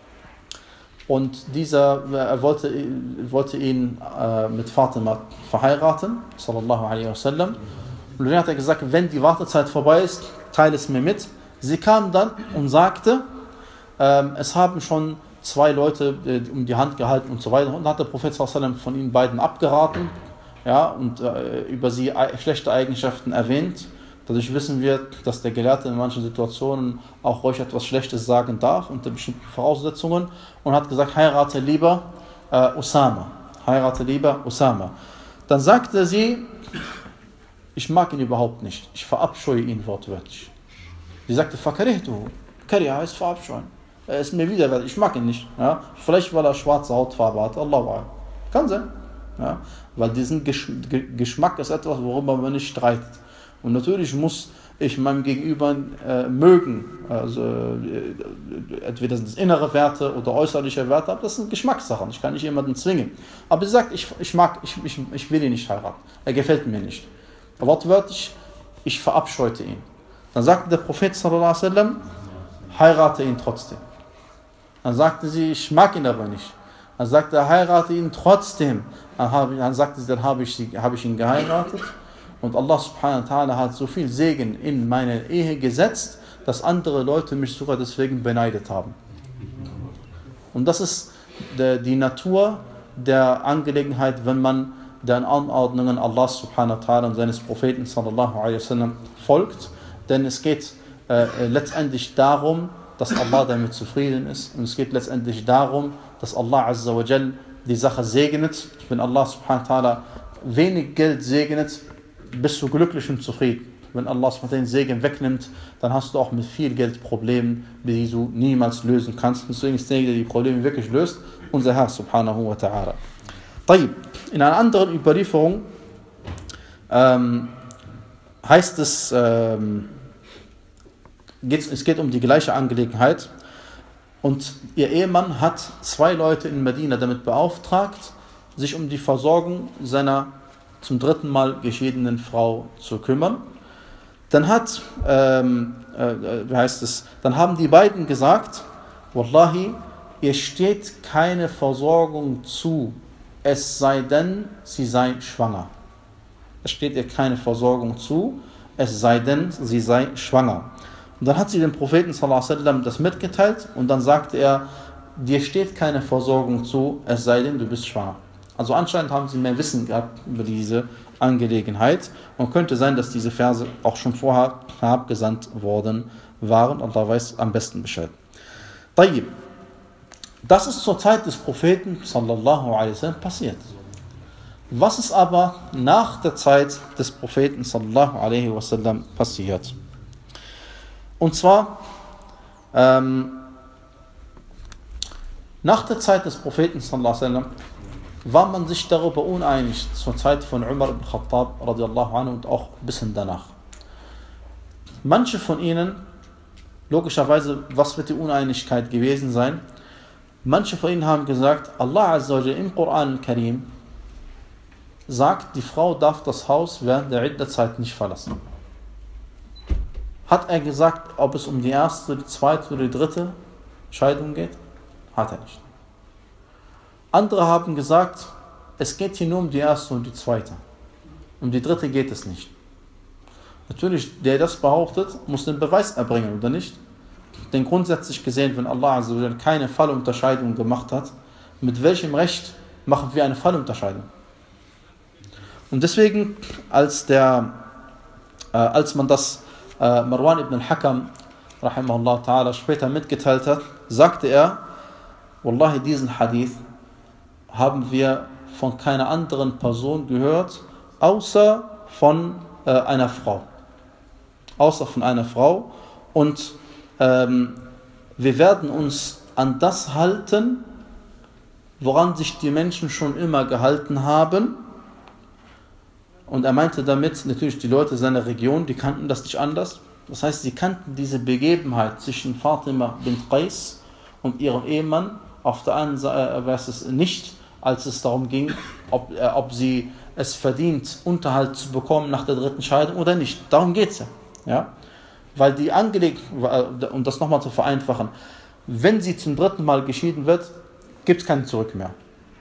und dieser er wollte, wollte ihn äh, mit Fatima verheiraten, sallallahu alaihi wasallam. Und dann hat er gesagt, wenn die Wartezeit vorbei ist, teile es mir mit. Sie kam dann und sagte, äh, es haben schon zwei Leute äh, um die Hand gehalten und so weiter. Und dann hat der Prophet sallallahu alaihi wasallam von ihnen beiden abgeraten, ja, und äh, über sie e- schlechte Eigenschaften erwähnt. Dadurch wissen wir, dass der Gelehrte in manchen Situationen auch ruhig etwas Schlechtes sagen darf unter bestimmten Voraussetzungen, und hat gesagt, heirate lieber äh, Usama. Heirate lieber Usama. Dann sagte sie, ich mag ihn überhaupt nicht. Ich verabscheue ihn wortwörtlich. Sie sagte, fakarihtuhu. Kariha heißt verabscheuen. Er ist mir widerwärtig. Ich mag ihn nicht. Ja? Vielleicht, weil er schwarze Hautfarbe hat. Allahu a'lam. Kann sein. Ja? Weil diesen Gesch- Ge- Geschmack ist etwas, worüber man nicht streitet. Und natürlich muss ich meinem Gegenüber äh, mögen. Also äh, entweder sind es innere Werte oder äußerliche Werte, aber das sind Geschmackssachen. Ich kann nicht jemanden zwingen. Aber sie sagt, ich, ich mag, ich, ich, ich will ihn nicht heiraten. Er gefällt mir nicht. Wortwörtlich, ich verabscheute ihn. Dann sagte der Prophet sallallahu alaihi wasallam, heirate ihn trotzdem. Dann sagte sie, ich mag ihn aber nicht. Dann sagte er, heirate ihn trotzdem. Dann, habe, dann sagte sie, dann habe ich, sie, habe ich ihn geheiratet. Und Allah subhanahu wa ta'ala hat so viel Segen in meine Ehe gesetzt, dass andere Leute mich sogar deswegen beneidet haben. Und das ist de, die Natur der Angelegenheit, wenn man den Anordnungen Allah subhanahu wa ta'ala und seines Propheten sallallahu alaihi wasallam folgt. Denn es geht äh, letztendlich darum, dass Allah damit zufrieden ist. Und es geht letztendlich darum, dass Allah azza wa jal die Sache segnet. Wenn Allah subhanahu wa ta'ala wenig Geld segnet, bist du glücklich und zufrieden. Wenn Allah den Segen wegnimmt, dann hast du auch mit viel Geld Probleme, die du niemals lösen kannst. Deswegen ist derjenige, der die Probleme wirklich löst, unser Herr subhanahu wa ta'ala. In einer anderen Überlieferung ähm, heißt es, ähm, es geht um die gleiche Angelegenheit, und ihr Ehemann hat zwei Leute in Medina damit beauftragt, sich um die Versorgung seiner zum dritten Mal geschiedenen Frau zu kümmern. Dann hat, ähm, äh, wie heißt es, dann haben die beiden gesagt, Wallahi, ihr steht keine Versorgung zu, es sei denn, sie sei schwanger. Es steht ihr keine Versorgung zu, es sei denn, sie sei schwanger. Und dann hat sie dem Propheten sallallahu alaihi wasallam das mitgeteilt, und dann sagte er, dir steht keine Versorgung zu, es sei denn, du bist schwanger. Also anscheinend haben sie mehr Wissen gehabt über diese Angelegenheit, und könnte sein, dass diese Verse auch schon vorher herabgesandt worden waren. Allah weiß am besten Bescheid. Tayyib. Das ist zur Zeit des Propheten sallallahu alaihi wasallam passiert. Was ist aber nach der Zeit des Propheten sallallahu alaihi wasallam passiert? Und zwar ähm, nach der Zeit des Propheten sallallahu alaihi wasallam war man sich darüber uneinig zur Zeit von Umar ibn Khattab radiallahu anhu und auch ein bisschen danach. Manche von ihnen, logischerweise, was wird die Uneinigkeit gewesen sein? Manche von ihnen haben gesagt, Allah Azza wa Jalla im Koran Karim sagt, die Frau darf das Haus während der Idda-Zeit nicht verlassen. Hat er gesagt, ob es um die erste, die zweite oder die dritte Scheidung geht? Hat er nicht. Andere haben gesagt, es geht hier nur um die erste und die zweite. Um die dritte geht es nicht. Natürlich, der das behauptet, muss den Beweis erbringen, oder nicht? Denn grundsätzlich gesehen, wenn Allah also keine Fallunterscheidung gemacht hat, mit welchem Recht machen wir eine Fallunterscheidung? Und deswegen, als, der, äh, als man das äh, Marwan ibn al-Hakam rahimahullah ta'ala später mitgeteilt hat, sagte er, Wallahi, diesen Hadith haben wir von keiner anderen Person gehört, außer von äh, einer Frau. Außer von einer Frau. Und ähm, wir werden uns an das halten, woran sich die Menschen schon immer gehalten haben. Und er meinte damit, natürlich die Leute seiner Region, die kannten das nicht anders. Das heißt, sie kannten diese Begebenheit zwischen Fatima bint Qais und ihrem Ehemann auf der einen Seite nicht, als es darum ging, ob, äh, ob sie es verdient, Unterhalt zu bekommen nach der dritten Scheidung oder nicht. Darum geht es ja. Ja? Weil die angelegt, um das nochmal zu vereinfachen, wenn sie zum dritten Mal geschieden wird, gibt es kein Zurück mehr.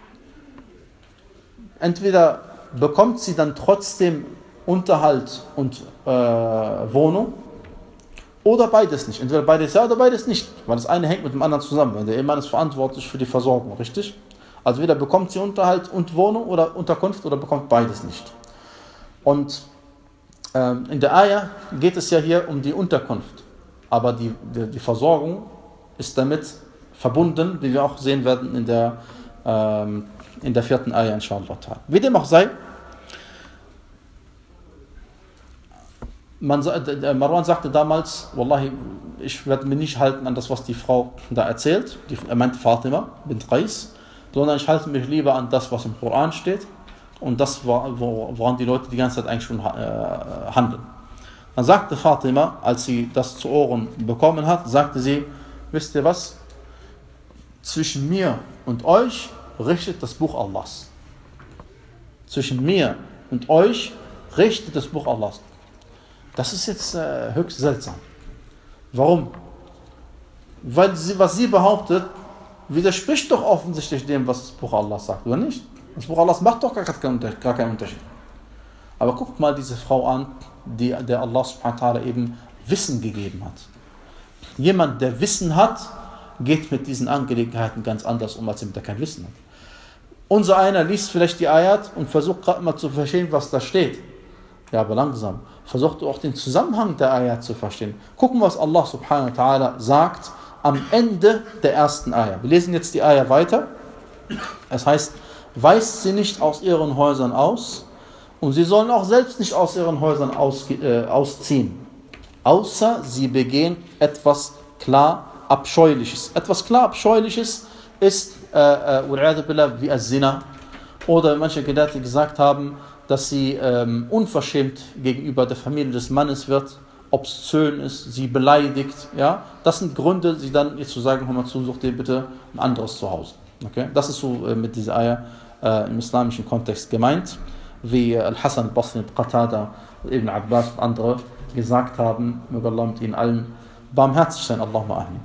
Entweder bekommt sie dann trotzdem Unterhalt und äh, Wohnung oder beides nicht. Entweder beides ja oder beides nicht, weil das eine hängt mit dem anderen zusammen. Weil der Ehemann ist verantwortlich für die Versorgung, richtig? Also entweder bekommt sie Unterhalt und Wohnung oder Unterkunft oder bekommt beides nicht. Und ähm, in der Ayah geht es ja hier um die Unterkunft, aber die, die, die Versorgung ist damit verbunden, wie wir auch sehen werden in der ähm, in der vierten Ayah, inshallah. Wie dem auch sei, man, Marwan sagte damals, Wallahi, ich werde mich nicht halten an das, was die Frau da erzählt, die, er meinte Fatima bint Qais, sondern ich halte mich lieber an das, was im Koran steht und das, woran die Leute die ganze Zeit eigentlich schon äh, handeln. Dann sagte Fatima, als sie das zu Ohren bekommen hat, sagte sie, wisst ihr was, zwischen mir und euch richtet das Buch Allahs. Zwischen mir und euch richtet das Buch Allahs. Das ist jetzt äh, höchst seltsam. Warum? Weil sie, was sie behauptet, widerspricht doch offensichtlich dem, was das Buch Allahs sagt, oder nicht? Das Buch Allahs macht doch gar keinen, gar keinen Unterschied. Aber guckt mal diese Frau an, die, der Allah subhanahu wa ta'ala eben Wissen gegeben hat. Jemand, der Wissen hat, geht mit diesen Angelegenheiten ganz anders um, als jemand, der kein Wissen hat. Unser einer liest vielleicht die Ayat und versucht gerade mal zu verstehen, was da steht. Ja, aber langsam. Versucht auch den Zusammenhang der Ayat zu verstehen. Gucken, was Allah subhanahu wa ta'ala sagt am Ende der ersten Ayat. Wir lesen jetzt die Ayat weiter. Es heißt, weist sie nicht aus ihren Häusern aus und sie sollen auch selbst nicht aus ihren Häusern aus, äh, ausziehen, außer sie begehen etwas klar Abscheuliches. Etwas klar Abscheuliches ist äh, äh, wie As-Zina. Oder manche Gelehrte gesagt haben, dass sie ähm, unverschämt gegenüber der Familie des Mannes wird, obszön ist, sie beleidigt. Ja? Das sind Gründe, sie dann jetzt zu sagen, hör mal zu, such dir bitte ein anderes Zuhause. Okay? Das ist so äh, mit dieser Ayah äh, im islamischen Kontext gemeint, wie äh, Al-Hasan al-Basri, Qatada, Ibn Abbas und andere gesagt haben, möge Allah mit ihnen allen barmherzig sein, Allahumma amin.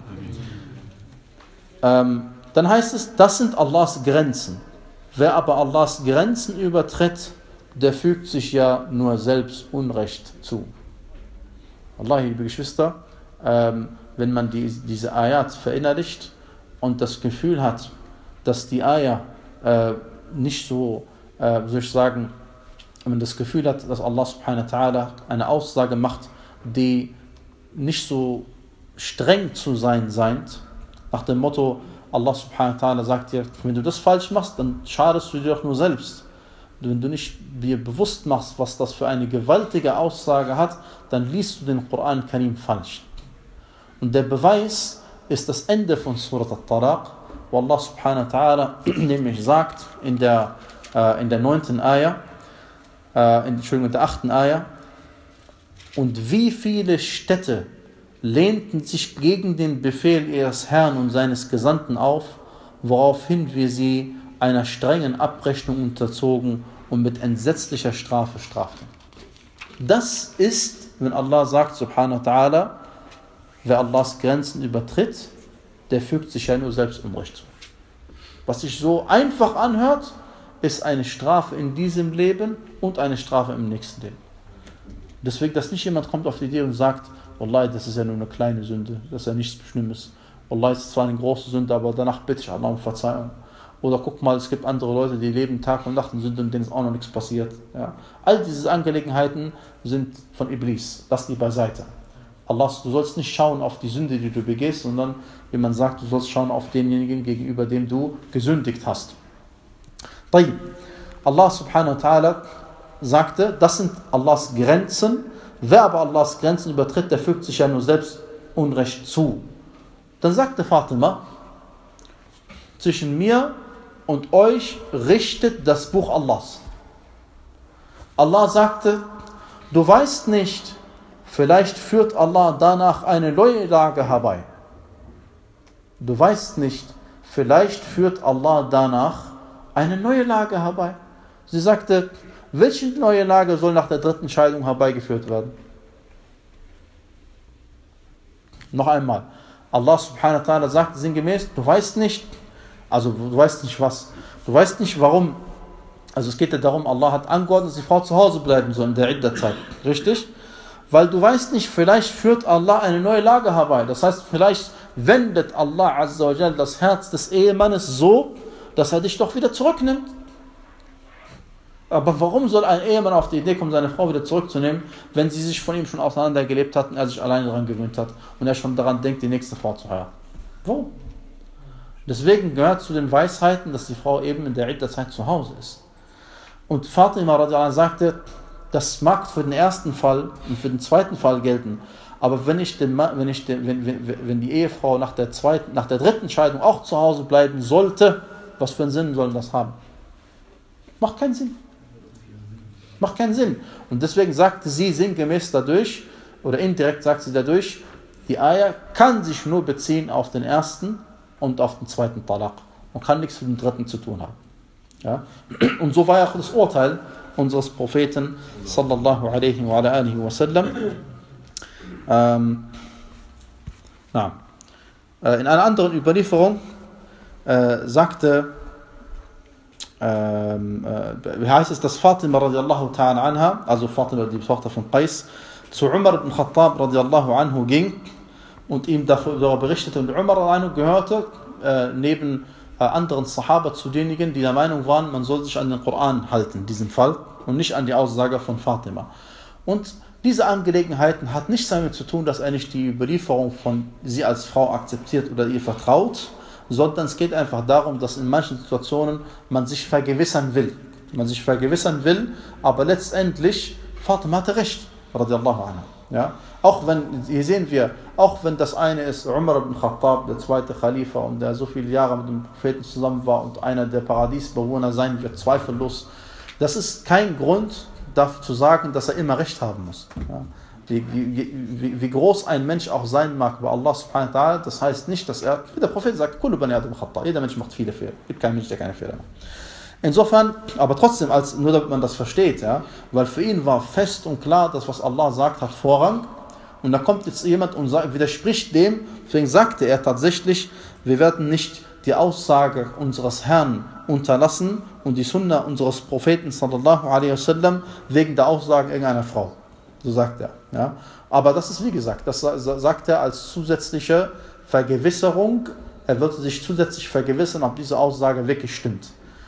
Ähm, dann heißt es, das sind Allahs Grenzen. Wer aber Allahs Grenzen übertritt, der fügt sich ja nur selbst Unrecht zu. Allah, liebe Geschwister, ähm, wenn man die, diese Ayat verinnerlicht und das Gefühl hat, dass die Ayah äh, nicht so, äh, wie soll ich sagen, wenn man das Gefühl hat, dass Allah subhanahu wa ta'ala eine Aussage macht, die nicht so streng zu sein scheint, nach dem Motto, Allah subhanahu wa ta'ala sagt dir, wenn du das falsch machst, dann schadest du dir doch nur selbst. Wenn du nicht dir bewusst machst, was das für eine gewaltige Aussage hat, dann liest du den Koran Karim falsch. Und der Beweis ist das Ende von Surat al-Talaq, wo Allah subhanahu wa ta'ala nämlich sagt, in der, äh, in der neunten Ayah, äh, in, Entschuldigung, in der achten Ayah, und wie viele Städte lehnten sich gegen den Befehl ihres Herrn und seines Gesandten auf, woraufhin wir sie einer strengen Abrechnung unterzogen und mit entsetzlicher Strafe strafte. Das ist, wenn Allah sagt, subhanahu wa ta'ala, wer Allahs Grenzen übertritt, der fügt sich ja nur selbst Unrecht zu. Was sich so einfach anhört, ist eine Strafe in diesem Leben und eine Strafe im nächsten Leben. Deswegen, dass nicht jemand kommt auf die Idee und sagt, Wallahi, das ist ja nur eine kleine Sünde, das ist ja nichts Schlimmes. Wallahi, es ist zwar eine große Sünde, aber danach bitte ich Allah um Verzeihung. Oder guck mal, es gibt andere Leute, die leben Tag und Nacht in Sünde und denen ist auch noch nichts passiert. Ja. All diese Angelegenheiten sind von Iblis. Lass die beiseite. Allah, du sollst nicht schauen auf die Sünde, die du begehst, sondern, wie man sagt, du sollst schauen auf denjenigen, gegenüber dem du gesündigt hast. Allah subhanahu wa ta'ala sagte, das sind Allahs Grenzen. Wer aber Allahs Grenzen übertritt, der fügt sich ja nur selbst Unrecht zu. Dann sagte Fatima, zwischen mir und euch richtet das Buch Allahs. Allah sagte, du weißt nicht, vielleicht führt Allah danach eine neue Lage herbei. Du weißt nicht, vielleicht führt Allah danach eine neue Lage herbei. Sie sagte, welche neue Lage soll nach der dritten Scheidung herbeigeführt werden? Noch einmal, Allah subhanahu wa ta'ala sagt sinngemäß, du weißt nicht, also du weißt nicht was, du weißt nicht warum, also es geht ja darum, Allah hat angeordnet, dass die Frau zu Hause bleiben soll in der Idda-Zeit, richtig? Weil du weißt nicht, vielleicht führt Allah eine neue Lage herbei, das heißt, vielleicht wendet Allah azza wa jal das Herz des Ehemannes so, dass er dich doch wieder zurücknimmt. Aber warum soll ein Ehemann auf die Idee kommen, seine Frau wieder zurückzunehmen, wenn sie sich von ihm schon auseinandergelebt hat und er sich alleine daran gewöhnt hat und er schon daran denkt, die nächste Frau zu heiraten? Wo? Deswegen gehört zu den Weisheiten, dass die Frau eben in der Idda-Zeit zu Hause ist. Und Fatima radiallahu anha sagte, das mag für den ersten Fall und für den zweiten Fall gelten, aber wenn, ich den, wenn, ich den, wenn, wenn, wenn die Ehefrau nach der, zweiten, nach der dritten Scheidung auch zu Hause bleiben sollte, was für einen Sinn soll das haben? Macht keinen Sinn. Macht keinen Sinn. Und deswegen sagte sie sinngemäß dadurch, oder indirekt sagt sie dadurch, die Ayah kann sich nur beziehen auf den ersten und auf den zweiten Talaq und kann nichts mit dem dritten zu tun haben. Ja? Und so war ja auch das Urteil unseres Propheten sallallahu alaihi wa alihi wa sallam. Ähm, na, äh, in einer anderen Überlieferung äh, sagte Ähm, äh, heißt es, dass Fatima radiallahu ta'ala anha, also Fatima, die Tochter von Qais, zu Umar ibn Khattab radiallahu anhu ging und ihm darüber berichtete. Und Umar radiallahu anhu gehörte äh, neben äh, anderen Sahaba zu denjenigen, die der Meinung waren, man soll sich an den Koran halten, in diesem Fall, und nicht an die Aussage von Fatima. Und diese Angelegenheiten hat nichts damit zu tun, dass er nicht die Überlieferung von sie als Frau akzeptiert oder ihr vertraut, sondern es geht einfach darum, dass in manchen Situationen man sich vergewissern will. Man sich vergewissern will, aber letztendlich, Fatima hatte recht, radiallahu anha. Ja? Auch wenn, hier sehen wir, auch wenn das eine ist, Umar ibn Khattab, der zweite Khalifa, und der so viele Jahre mit dem Propheten zusammen war und einer der Paradiesbewohner sein wird, zweifellos, das ist kein Grund dafür zu sagen, dass er immer recht haben muss. Ja? Wie, wie, wie groß ein Mensch auch sein mag bei Allah subhanahu wa ta'ala, das heißt nicht, dass er, wie der Prophet sagt, Kullu bani Adam khata, jeder Mensch macht viele Fehler, es gibt keinen Mensch, der keine Fehler macht. Insofern, aber trotzdem, als, nur damit man das versteht, ja, weil für ihn war fest und klar, dass was Allah sagt, hat Vorrang, und da kommt jetzt jemand und sagt, widerspricht dem, deswegen sagte er tatsächlich, wir werden nicht die Aussage unseres Herrn unterlassen und die Sunna unseres Propheten sallallahu alaihi wasallam wegen der Aussage irgendeiner Frau. So sagt er. Ja. Aber das ist, wie gesagt, das sagt er als zusätzliche Vergewisserung. Er wird sich zusätzlich vergewissern, ob diese Aussage wirklich stimmt.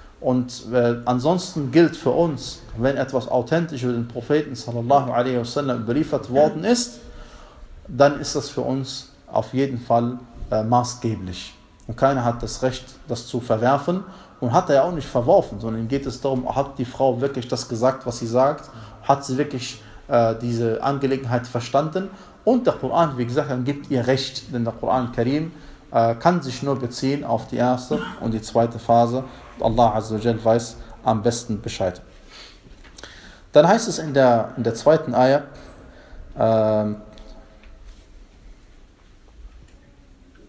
Und äh, ansonsten gilt für uns, wenn etwas authentisch über den Propheten sallallahu alaihi wasallam überliefert worden ist, dann ist das für uns auf jeden Fall äh, maßgeblich. Und keiner hat das Recht, das zu verwerfen. Und hat er ja auch nicht verworfen, sondern ihm geht es darum, hat die Frau wirklich das gesagt, was sie sagt? Hat sie wirklich diese Angelegenheit verstanden, und der Koran, wie gesagt, gibt ihr Recht, denn der Koran Karim äh, kann sich nur beziehen auf die erste und die zweite Phase. Allah Azza wa Jal weiß am besten Bescheid. Dann heißt es in der, in der zweiten Ayah, äh,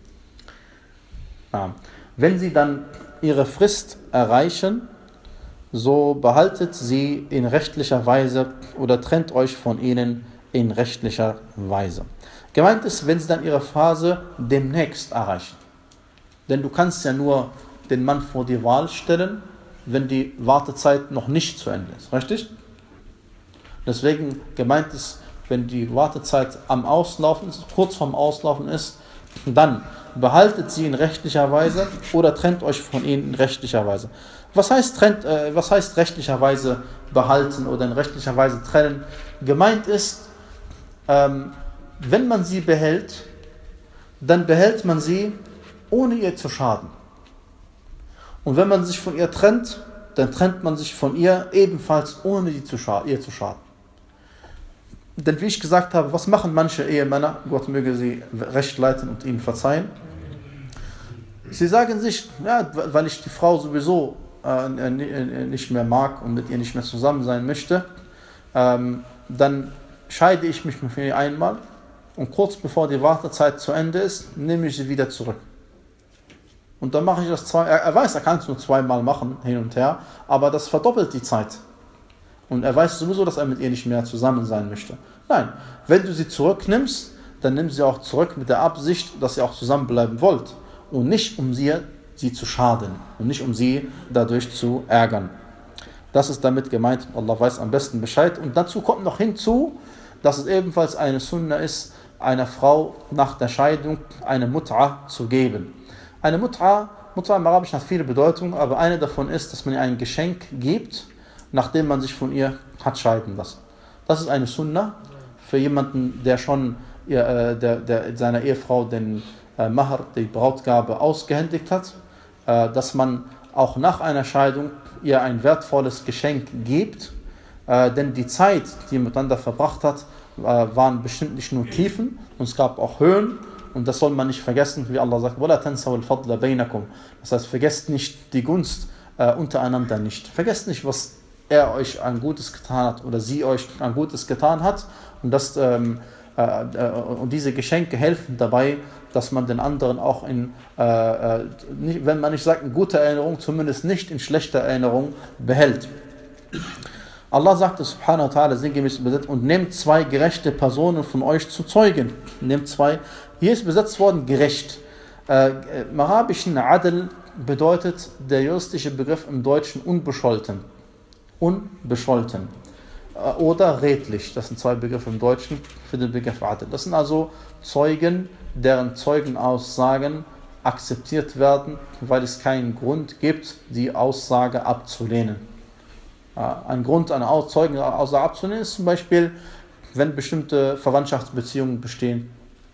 ja, wenn sie dann ihre Frist erreichen, so behaltet sie in rechtlicher Weise oder trennt euch von ihnen in rechtlicher Weise. Gemeint ist, wenn sie dann ihre Phase demnächst erreichen. Denn du kannst ja nur den Mann vor die Wahl stellen, wenn die Wartezeit noch nicht zu Ende ist. Richtig? Deswegen gemeint ist, wenn die Wartezeit am Auslaufen ist, kurz vorm Auslaufen ist, dann behaltet sie in rechtlicher Weise oder trennt euch von ihnen in rechtlicher Weise. Was heißt, trennt, äh, was heißt rechtlicher Weise behalten oder in rechtlicher Weise trennen? Gemeint ist, ähm, wenn man sie behält, dann behält man sie, ohne ihr zu schaden. Und wenn man sich von ihr trennt, dann trennt man sich von ihr ebenfalls, ohne ihr zu schaden. Denn wie ich gesagt habe, was machen manche Ehemänner, Gott möge sie recht leiten und ihnen verzeihen, sie sagen sich, ja, weil ich die Frau sowieso äh, nicht mehr mag und mit ihr nicht mehr zusammen sein möchte, ähm, dann scheide ich mich mit ihr einmal und kurz bevor die Wartezeit zu Ende ist, nehme ich sie wieder zurück. Und dann mache ich das zwei, er, er weiß, er kann es nur zweimal machen, hin und her, aber das verdoppelt die Zeit. Und er weiß sowieso, dass er mit ihr nicht mehr zusammen sein möchte. Nein, wenn du sie zurücknimmst, dann nimm sie auch zurück mit der Absicht, dass ihr auch zusammenbleiben wollt. Und nicht, um sie, sie zu schaden. Und nicht, um sie dadurch zu ärgern. Das ist damit gemeint. Allah weiß am besten Bescheid. Und dazu kommt noch hinzu, dass es ebenfalls eine Sunna ist, einer Frau nach der Scheidung eine Mut'a zu geben. Eine Mut'a, Mut'a im Arabischen hat viele Bedeutungen, aber eine davon ist, dass man ihr ein Geschenk gibt, nachdem man sich von ihr hat scheiden lassen. Das ist eine Sunna für jemanden, der schon ihr, äh, der, der seiner Ehefrau den äh, Mahr, die Brautgabe, ausgehändigt hat, äh, dass man auch nach einer Scheidung ihr ein wertvolles Geschenk gibt, äh, denn die Zeit, die man miteinander verbracht hat, äh, waren bestimmt nicht nur Tiefen, und es gab auch Höhen, und das soll man nicht vergessen, wie Allah sagt, وَلَا تَنْسَوْا الْفَضْلَ بَيْنَكُمْ. Das heißt, vergesst nicht die Gunst äh, untereinander nicht. Vergesst nicht, was er euch ein Gutes getan hat oder sie euch ein Gutes getan hat, und, das, ähm, äh, äh, und diese Geschenke helfen dabei, dass man den anderen auch in, äh, äh, nicht, wenn man nicht sagt in guter Erinnerung, zumindest nicht in schlechter Erinnerung behält. Allah sagte subhanahu wa ta'ala sinngemäß übersetzt, und nehmt zwei gerechte Personen von euch zu Zeugen. Nehmt zwei, hier ist übersetzt worden gerecht. Äh, Im Arabischen Adl bedeutet der juristische Begriff im Deutschen unbescholten. Unbescholten. Äh, oder redlich. Das sind zwei Begriffe im Deutschen für den Begriff Adl. Das sind also Zeugen, deren Zeugenaussagen akzeptiert werden, weil es keinen Grund gibt, die Aussage abzulehnen. Ein Grund, eine Zeugenaussage abzulehnen, ist zum Beispiel, wenn bestimmte Verwandtschaftsbeziehungen bestehen,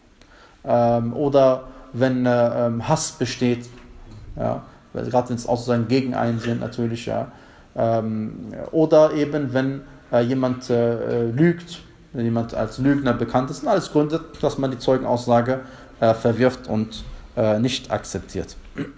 ähm, oder wenn äh, Hass besteht, ja, gerade wenn es Aussagen gegen einen sind natürlich, ja, ähm, oder eben wenn äh, jemand äh, lügt, wenn jemand als Lügner bekannt ist, sind alles Gründe, dass man die Zeugenaussage äh, verwirft und äh, nicht akzeptiert.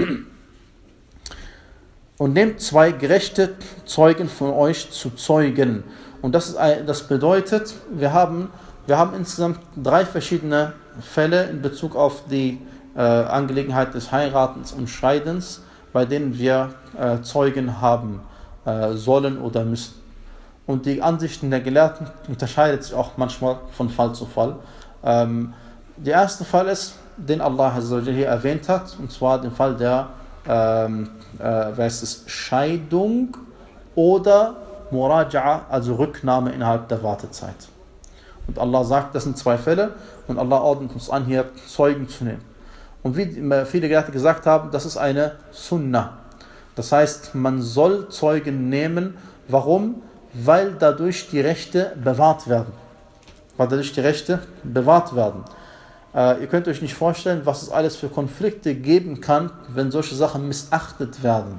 Und nehmt zwei gerechte Zeugen von euch zu Zeugen. Und das, ist, das bedeutet, wir haben, wir haben insgesamt drei verschiedene Fälle in Bezug auf die äh, Angelegenheit des Heiratens und Scheidens, bei denen wir äh, Zeugen haben äh, sollen oder müssen. Und die Ansichten der Gelehrten unterscheidet sich auch manchmal von Fall zu Fall. Ähm, der erste Fall ist, den Allah hier erwähnt hat, und zwar den Fall der Ähm, äh, heißt es, Scheidung oder Muraja'a, also Rücknahme innerhalb der Wartezeit. Und Allah sagt, das sind zwei Fälle, und Allah ordnet uns an, hier Zeugen zu nehmen. Und wie viele Gelehrte gesagt haben, das ist eine Sunnah. Das heißt, man soll Zeugen nehmen. Warum? Weil dadurch die Rechte bewahrt werden. Weil dadurch die Rechte bewahrt werden. Uh, ihr könnt euch nicht vorstellen, was es alles für Konflikte geben kann, wenn solche Sachen missachtet werden.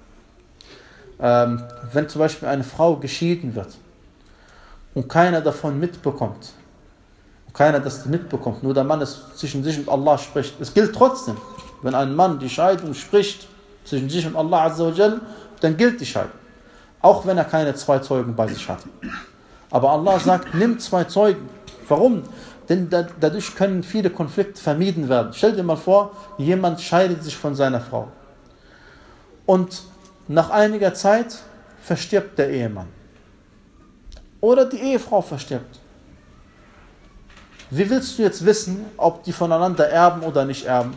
Ähm, wenn zum Beispiel eine Frau geschieden wird und keiner davon mitbekommt, und keiner das mitbekommt, nur der Mann es zwischen sich und Allah spricht. Es gilt trotzdem, wenn ein Mann die Scheidung spricht zwischen sich und Allah Azza wa Jal, dann gilt die Scheidung, auch wenn er keine zwei Zeugen bei sich hat. Aber Allah sagt, nimm zwei Zeugen. Warum? Denn dadurch können viele Konflikte vermieden werden. Stell dir mal vor, jemand scheidet sich von seiner Frau. Und nach einiger Zeit verstirbt der Ehemann. Oder die Ehefrau verstirbt. Wie willst du jetzt wissen, ob die voneinander erben oder nicht erben?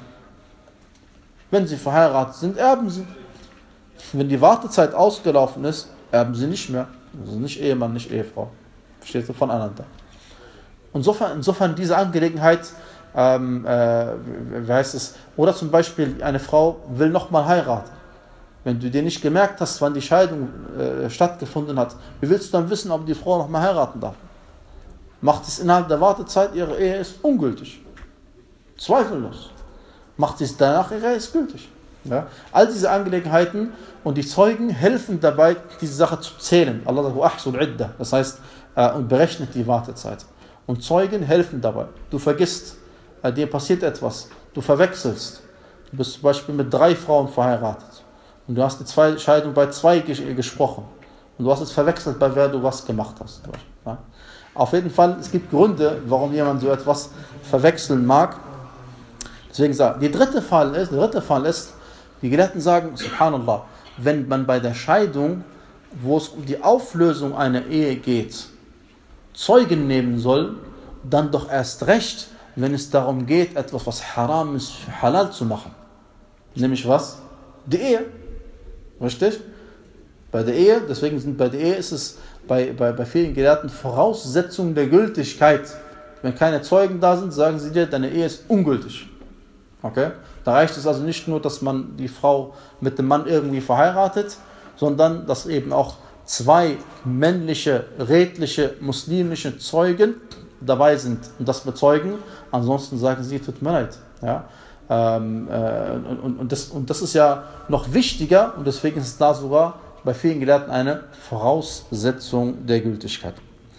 Wenn sie verheiratet sind, erben sie. Wenn die Wartezeit ausgelaufen ist, erben sie nicht mehr. Also nicht Ehemann, nicht Ehefrau. Verstehst du? Voneinander. Insofern, insofern diese Angelegenheit, ähm, äh, wie heißt es, oder zum Beispiel eine Frau will nochmal heiraten. Wenn du dir nicht gemerkt hast, wann die Scheidung äh, stattgefunden hat, wie willst du dann wissen, ob die Frau nochmal heiraten darf? Macht es innerhalb der Wartezeit, ihre Ehe ist ungültig. Zweifellos. Macht es danach, ihre Ehe ist gültig. Ja? All diese Angelegenheiten und die Zeugen helfen dabei, diese Sache zu zählen. Allah sagt, ahsul idda, das heißt, äh, und berechnet die Wartezeit. Und Zeugen helfen dabei. Du vergisst, äh, dir passiert etwas, du verwechselst. Du bist zum Beispiel mit drei Frauen verheiratet und du hast die zwei Scheidung bei zwei ges- gesprochen und du hast es verwechselt, bei wer du was gemacht hast. Ja? Auf jeden Fall, es gibt Gründe, warum jemand so etwas verwechseln mag. Deswegen sagt, die dritte Fall ist, der dritte Fall ist, die Gelehrten sagen, subhanallah, wenn man bei der Scheidung, wo es um die Auflösung einer Ehe geht, Zeugen nehmen soll, dann doch erst recht, wenn es darum geht, etwas, was haram ist, für halal zu machen. Nämlich was? Die Ehe. Richtig? Bei der Ehe, deswegen sind bei der Ehe ist es bei, bei, bei vielen Gelehrten Voraussetzung der Gültigkeit. Wenn keine Zeugen da sind, sagen sie dir, deine Ehe ist ungültig. Okay? Da reicht es also nicht nur, dass man die Frau mit dem Mann irgendwie verheiratet, sondern dass eben auch zwei männliche, redliche, muslimische Zeugen dabei sind und das bezeugen. Ansonsten sagen sie, tut mir leid. Ja? Ähm, äh, und, und, das, und das ist ja noch wichtiger und deswegen ist es da sogar bei vielen Gelehrten eine Voraussetzung der Gültigkeit.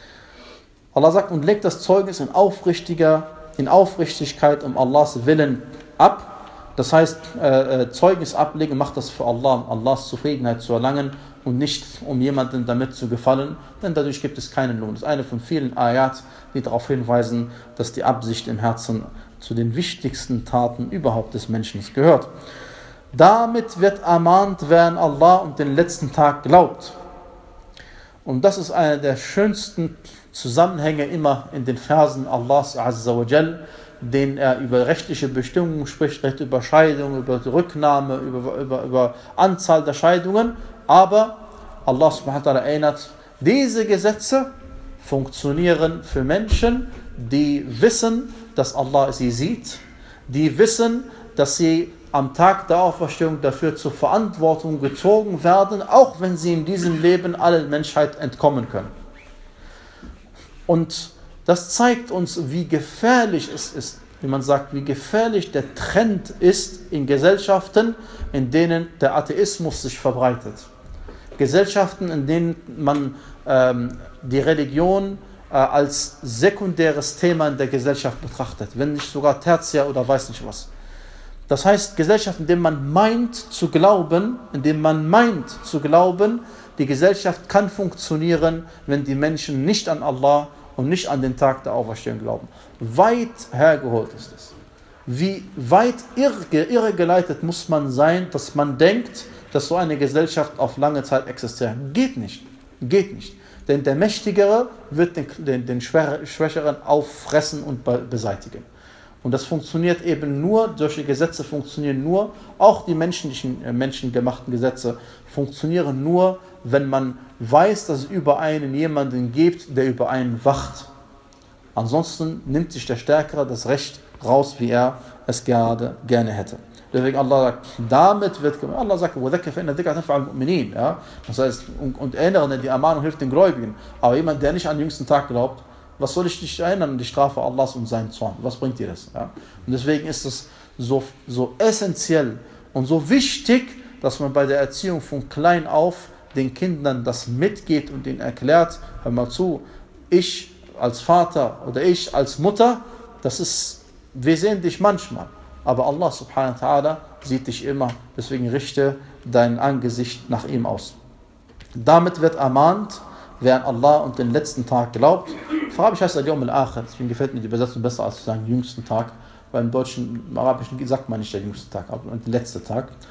Allah sagt, und legt das Zeugnis in, aufrichtiger, in Aufrichtigkeit um Allahs Willen ab. Das heißt, äh, Zeugnis ablegen, macht das für Allah, um Allahs Zufriedenheit zu erlangen und nicht um jemanden damit zu gefallen, denn dadurch gibt es keinen Lohn. Das ist eine von vielen Ayat, die darauf hinweisen, dass die Absicht im Herzen zu den wichtigsten Taten überhaupt des Menschen gehört. Damit wird ermahnt, wer an Allah und den letzten Tag glaubt. Und das ist einer der schönsten Zusammenhänge immer in den Versen Allahs Azza wa Jal, den er über rechtliche Bestimmungen spricht, Recht über Scheidung, über die Rücknahme, über, über, über Anzahl der Scheidungen. Aber Allah subhanahu wa ta'ala erinnert, diese Gesetze funktionieren für Menschen, die wissen, dass Allah sie sieht, die wissen, dass sie am Tag der Auferstehung dafür zur Verantwortung gezogen werden, auch wenn sie in diesem Leben aller Menschheit entkommen können. Und das zeigt uns, wie gefährlich es ist, wie man sagt, wie gefährlich der Trend ist in Gesellschaften, in denen der Atheismus sich verbreitet. Gesellschaften, in denen man ähm, die Religion äh, als sekundäres Thema in der Gesellschaft betrachtet, wenn nicht sogar tertiär oder weiß nicht was. Das heißt, Gesellschaften, in denen man meint zu glauben, in denen man meint zu glauben, die Gesellschaft kann funktionieren, wenn die Menschen nicht an Allah und nicht an den Tag der Auferstehung glauben. Weit hergeholt ist es. Wie weit irre, irregeleitet muss man sein, dass man denkt, dass so eine Gesellschaft auf lange Zeit existiert. Geht nicht. Geht nicht. Denn der Mächtigere wird den, den, den Schwächeren auffressen und be- beseitigen. Und das funktioniert eben nur, solche Gesetze funktionieren nur, auch die menschlichen, äh, menschengemachten Gesetze funktionieren nur, wenn man weiß, dass es über einen jemanden gibt, der über einen wacht. Ansonsten nimmt sich der Stärkere das Recht raus, wie er es gerade gerne hätte. Deswegen Allah sagt, damit wird gemacht. Allah sagt, ja? Das heißt, und, und erinnern, die Ermahnung hilft den Gläubigen. Aber jemand, der nicht an den jüngsten Tag glaubt, was soll ich dich erinnern an die Strafe Allahs und seinen Zorn? Was bringt dir das? Ja? Und deswegen ist es so, so essentiell und so wichtig, dass man bei der Erziehung von klein auf den Kindern das mitgeht und ihnen erklärt, hör mal zu, ich als Vater oder ich als Mutter, das ist, wir sehen dich manchmal, aber Allah subhanahu wa ta'ala sieht dich immer, deswegen richte dein Angesicht nach ihm aus. Damit wird ermahnt, wer an Allah und den letzten Tag glaubt. Auf Arabisch heißt es Yawm al-Akhir, deswegen gefällt mir die Übersetzung besser als zu sagen jüngsten Tag, weil im Deutschen, im Arabischen sagt man nicht der jüngste Tag, aber der letzte Tag.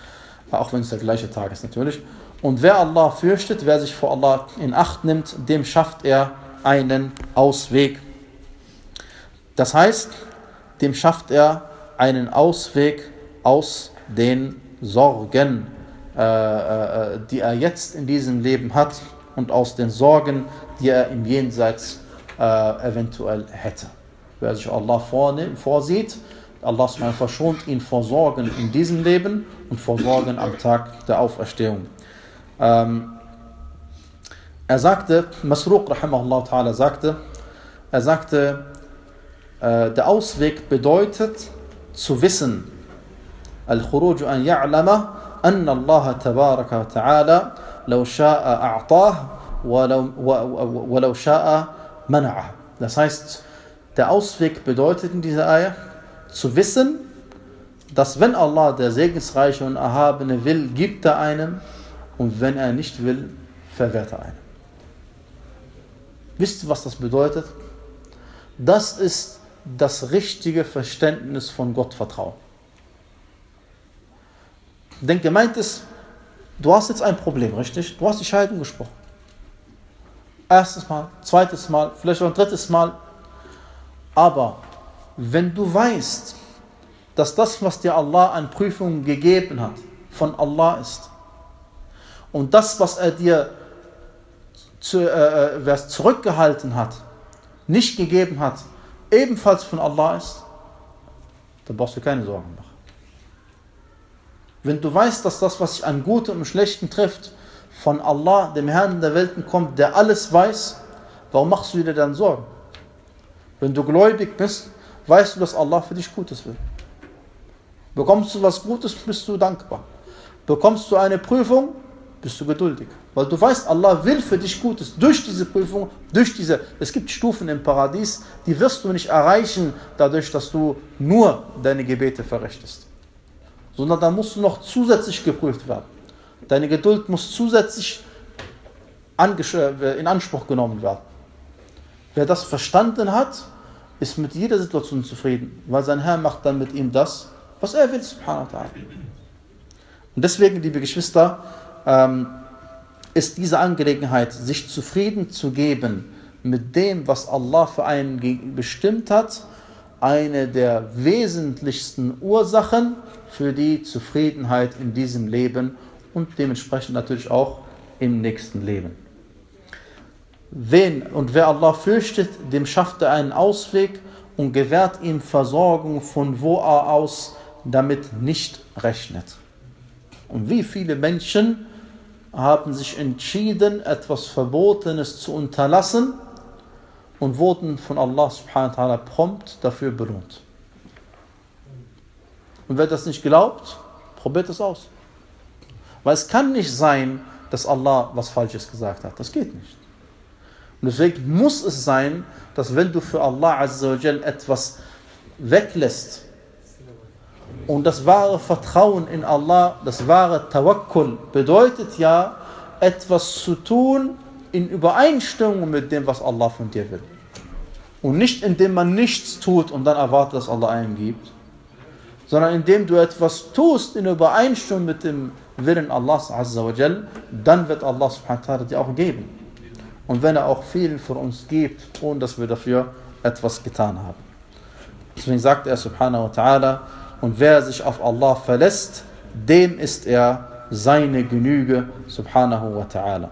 auch wenn es der gleiche Tag ist natürlich. Und wer Allah fürchtet, wer sich vor Allah in Acht nimmt, dem schafft er einen Ausweg. Das heißt, dem schafft er einen Ausweg aus den Sorgen, äh, äh, die er jetzt in diesem Leben hat und aus den Sorgen, die er im Jenseits äh, eventuell hätte. Wer sich Allah vornimmt, vorsieht, Allah verschont ihn vor Sorgen in diesem Leben und vor Sorgen am Tag der Auferstehung. Ähm, er sagte, Masruq rahimahullah ta'ala sagte, er sagte, äh, der Ausweg bedeutet zu wissen, al-khuruj an ya'lama anna Allah tabaraka wa ta'ala law sha'a a'tah wa law sha'a mana'ah. Das heißt, der Ausweg bedeutet in dieser Ayah, zu wissen, dass wenn Allah, der Segensreiche und Erhabene, will, gibt er einem, und wenn er nicht will, verwehrt er einem. Wisst ihr, was das bedeutet? Das ist das richtige Verständnis von Gottvertrauen. Denn gemeint ist, du hast jetzt ein Problem, richtig? Du hast die Scheidung gesprochen. Erstes Mal, zweites Mal, vielleicht auch ein drittes Mal. Aber wenn du weißt, dass das, was dir Allah an Prüfungen gegeben hat, von Allah ist, und das, was er dir zu, äh, zurückgehalten hat, nicht gegeben hat, ebenfalls von Allah ist, dann brauchst du keine Sorgen machen. Wenn du weißt, dass das, was sich an Gutem und Schlechten trifft, von Allah, dem Herrn der Welten kommt, der alles weiß, warum machst du dir dann Sorgen? Wenn du gläubig bist, weißt du, dass Allah für dich Gutes will. Bekommst du was Gutes, bist du dankbar. Bekommst du eine Prüfung, bist du geduldig. Weil du weißt, Allah will für dich Gutes. Durch diese Prüfung, durch diese, es gibt Stufen im Paradies, die wirst du nicht erreichen, dadurch, dass du nur deine Gebete verrichtest. Sondern da musst du noch zusätzlich geprüft werden. Deine Geduld muss zusätzlich in Anspruch genommen werden. Wer das verstanden hat, ist mit jeder Situation zufrieden, weil sein Herr macht dann mit ihm das, was er will, subhanahu wa ta'ala. Und deswegen, liebe Geschwister, ähm, ist diese Angelegenheit, sich zufrieden zu geben mit dem, was Allah für einen bestimmt hat, eine der wesentlichsten Ursachen für die Zufriedenheit in diesem Leben und dementsprechend natürlich auch im nächsten Leben. Wen und wer Allah fürchtet, dem schafft er einen Ausweg und gewährt ihm Versorgung, von wo er aus damit nicht rechnet. Und wie viele Menschen haben sich entschieden, etwas Verbotenes zu unterlassen und wurden von Allah subhanahu wa ta'ala prompt dafür belohnt. Und wer das nicht glaubt, probiert es aus. Weil es kann nicht sein, dass Allah was Falsches gesagt hat. Das geht nicht. Und deswegen muss es sein, dass wenn du für Allah azza wa jal etwas weglässt und das wahre Vertrauen in Allah, das wahre Tawakkul bedeutet ja, etwas zu tun in Übereinstimmung mit dem, was Allah von dir will. Und nicht indem man nichts tut und dann erwartet, dass Allah einem gibt, sondern indem du etwas tust in Übereinstimmung mit dem Willen Allahs azza wa jal, dann wird Allah subhanahu wa ta'ala dir auch geben. Und wenn er auch vielen von uns gibt, ohne dass wir dafür etwas getan haben. Deswegen sagt er subhanahu wa ta'ala, und wer sich auf Allah verlässt, dem ist er seine Genüge, subhanahu wa ta'ala.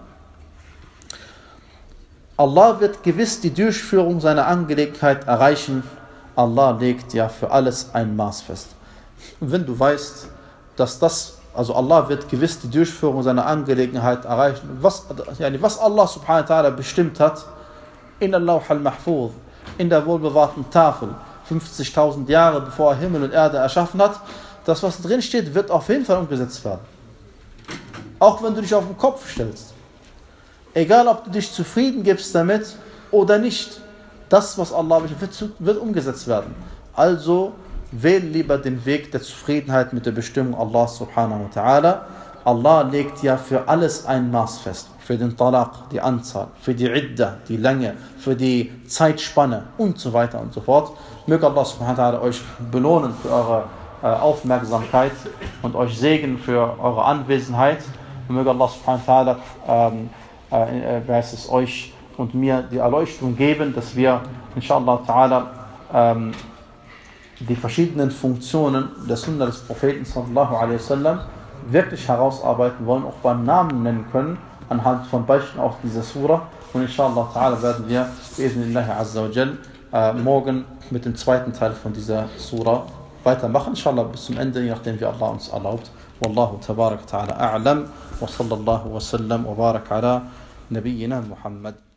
Allah wird gewiss die Durchführung seiner Angelegenheit erreichen. Allah legt ja für alles ein Maß fest. Und wenn du weißt, dass das, also Allah wird gewiss die Durchführung seiner Angelegenheit erreichen, was, was Allah subhanahu wa ta'ala bestimmt hat, in al-Lawh al-Mahfuz, in der wohlbewahrten Tafel, fünfzigtausend Jahre bevor er Himmel und Erde erschaffen hat, das, was drin steht, wird auf jeden Fall umgesetzt werden. Auch wenn du dich auf den Kopf stellst. Egal, ob du dich zufrieden gibst damit oder nicht. Das, was Allah will, wird, wird umgesetzt werden. Also wähle lieber den Weg der Zufriedenheit mit der Bestimmung Allah subhanahu wa ta'ala. Allah legt ja für alles ein Maß fest. Für den Talaq, die Anzahl, für die Idda, die Länge, für die Zeitspanne und so weiter und so fort. Möge Allah subhanahu wa ta'ala euch belohnen für eure äh, Aufmerksamkeit und euch Segen für eure Anwesenheit. Und möge Allah subhanahu wa ta'ala ähm, äh, äh, es euch und mir die Erleuchtung geben, dass wir inshallah ta'ala ähm, die verschiedenen Funktionen der Sunna des Propheten sallallahu alaihi wasallam wirklich herausarbeiten wollen, auch beim Namen nennen können, anhand von Beispielen aus dieser Surah. Und inshallah ta'ala werden wir bi'idhnillahi azza wa jal äh, morgen mit dem zweiten Teil von dieser Surah weitermachen. Inshallah bis zum Ende, je nachdem wie Allah uns erlaubt. Wallahu tabarak ta'ala a'lam wa sallallahu wa sallam wa barak ala nabiyyina Muhammad.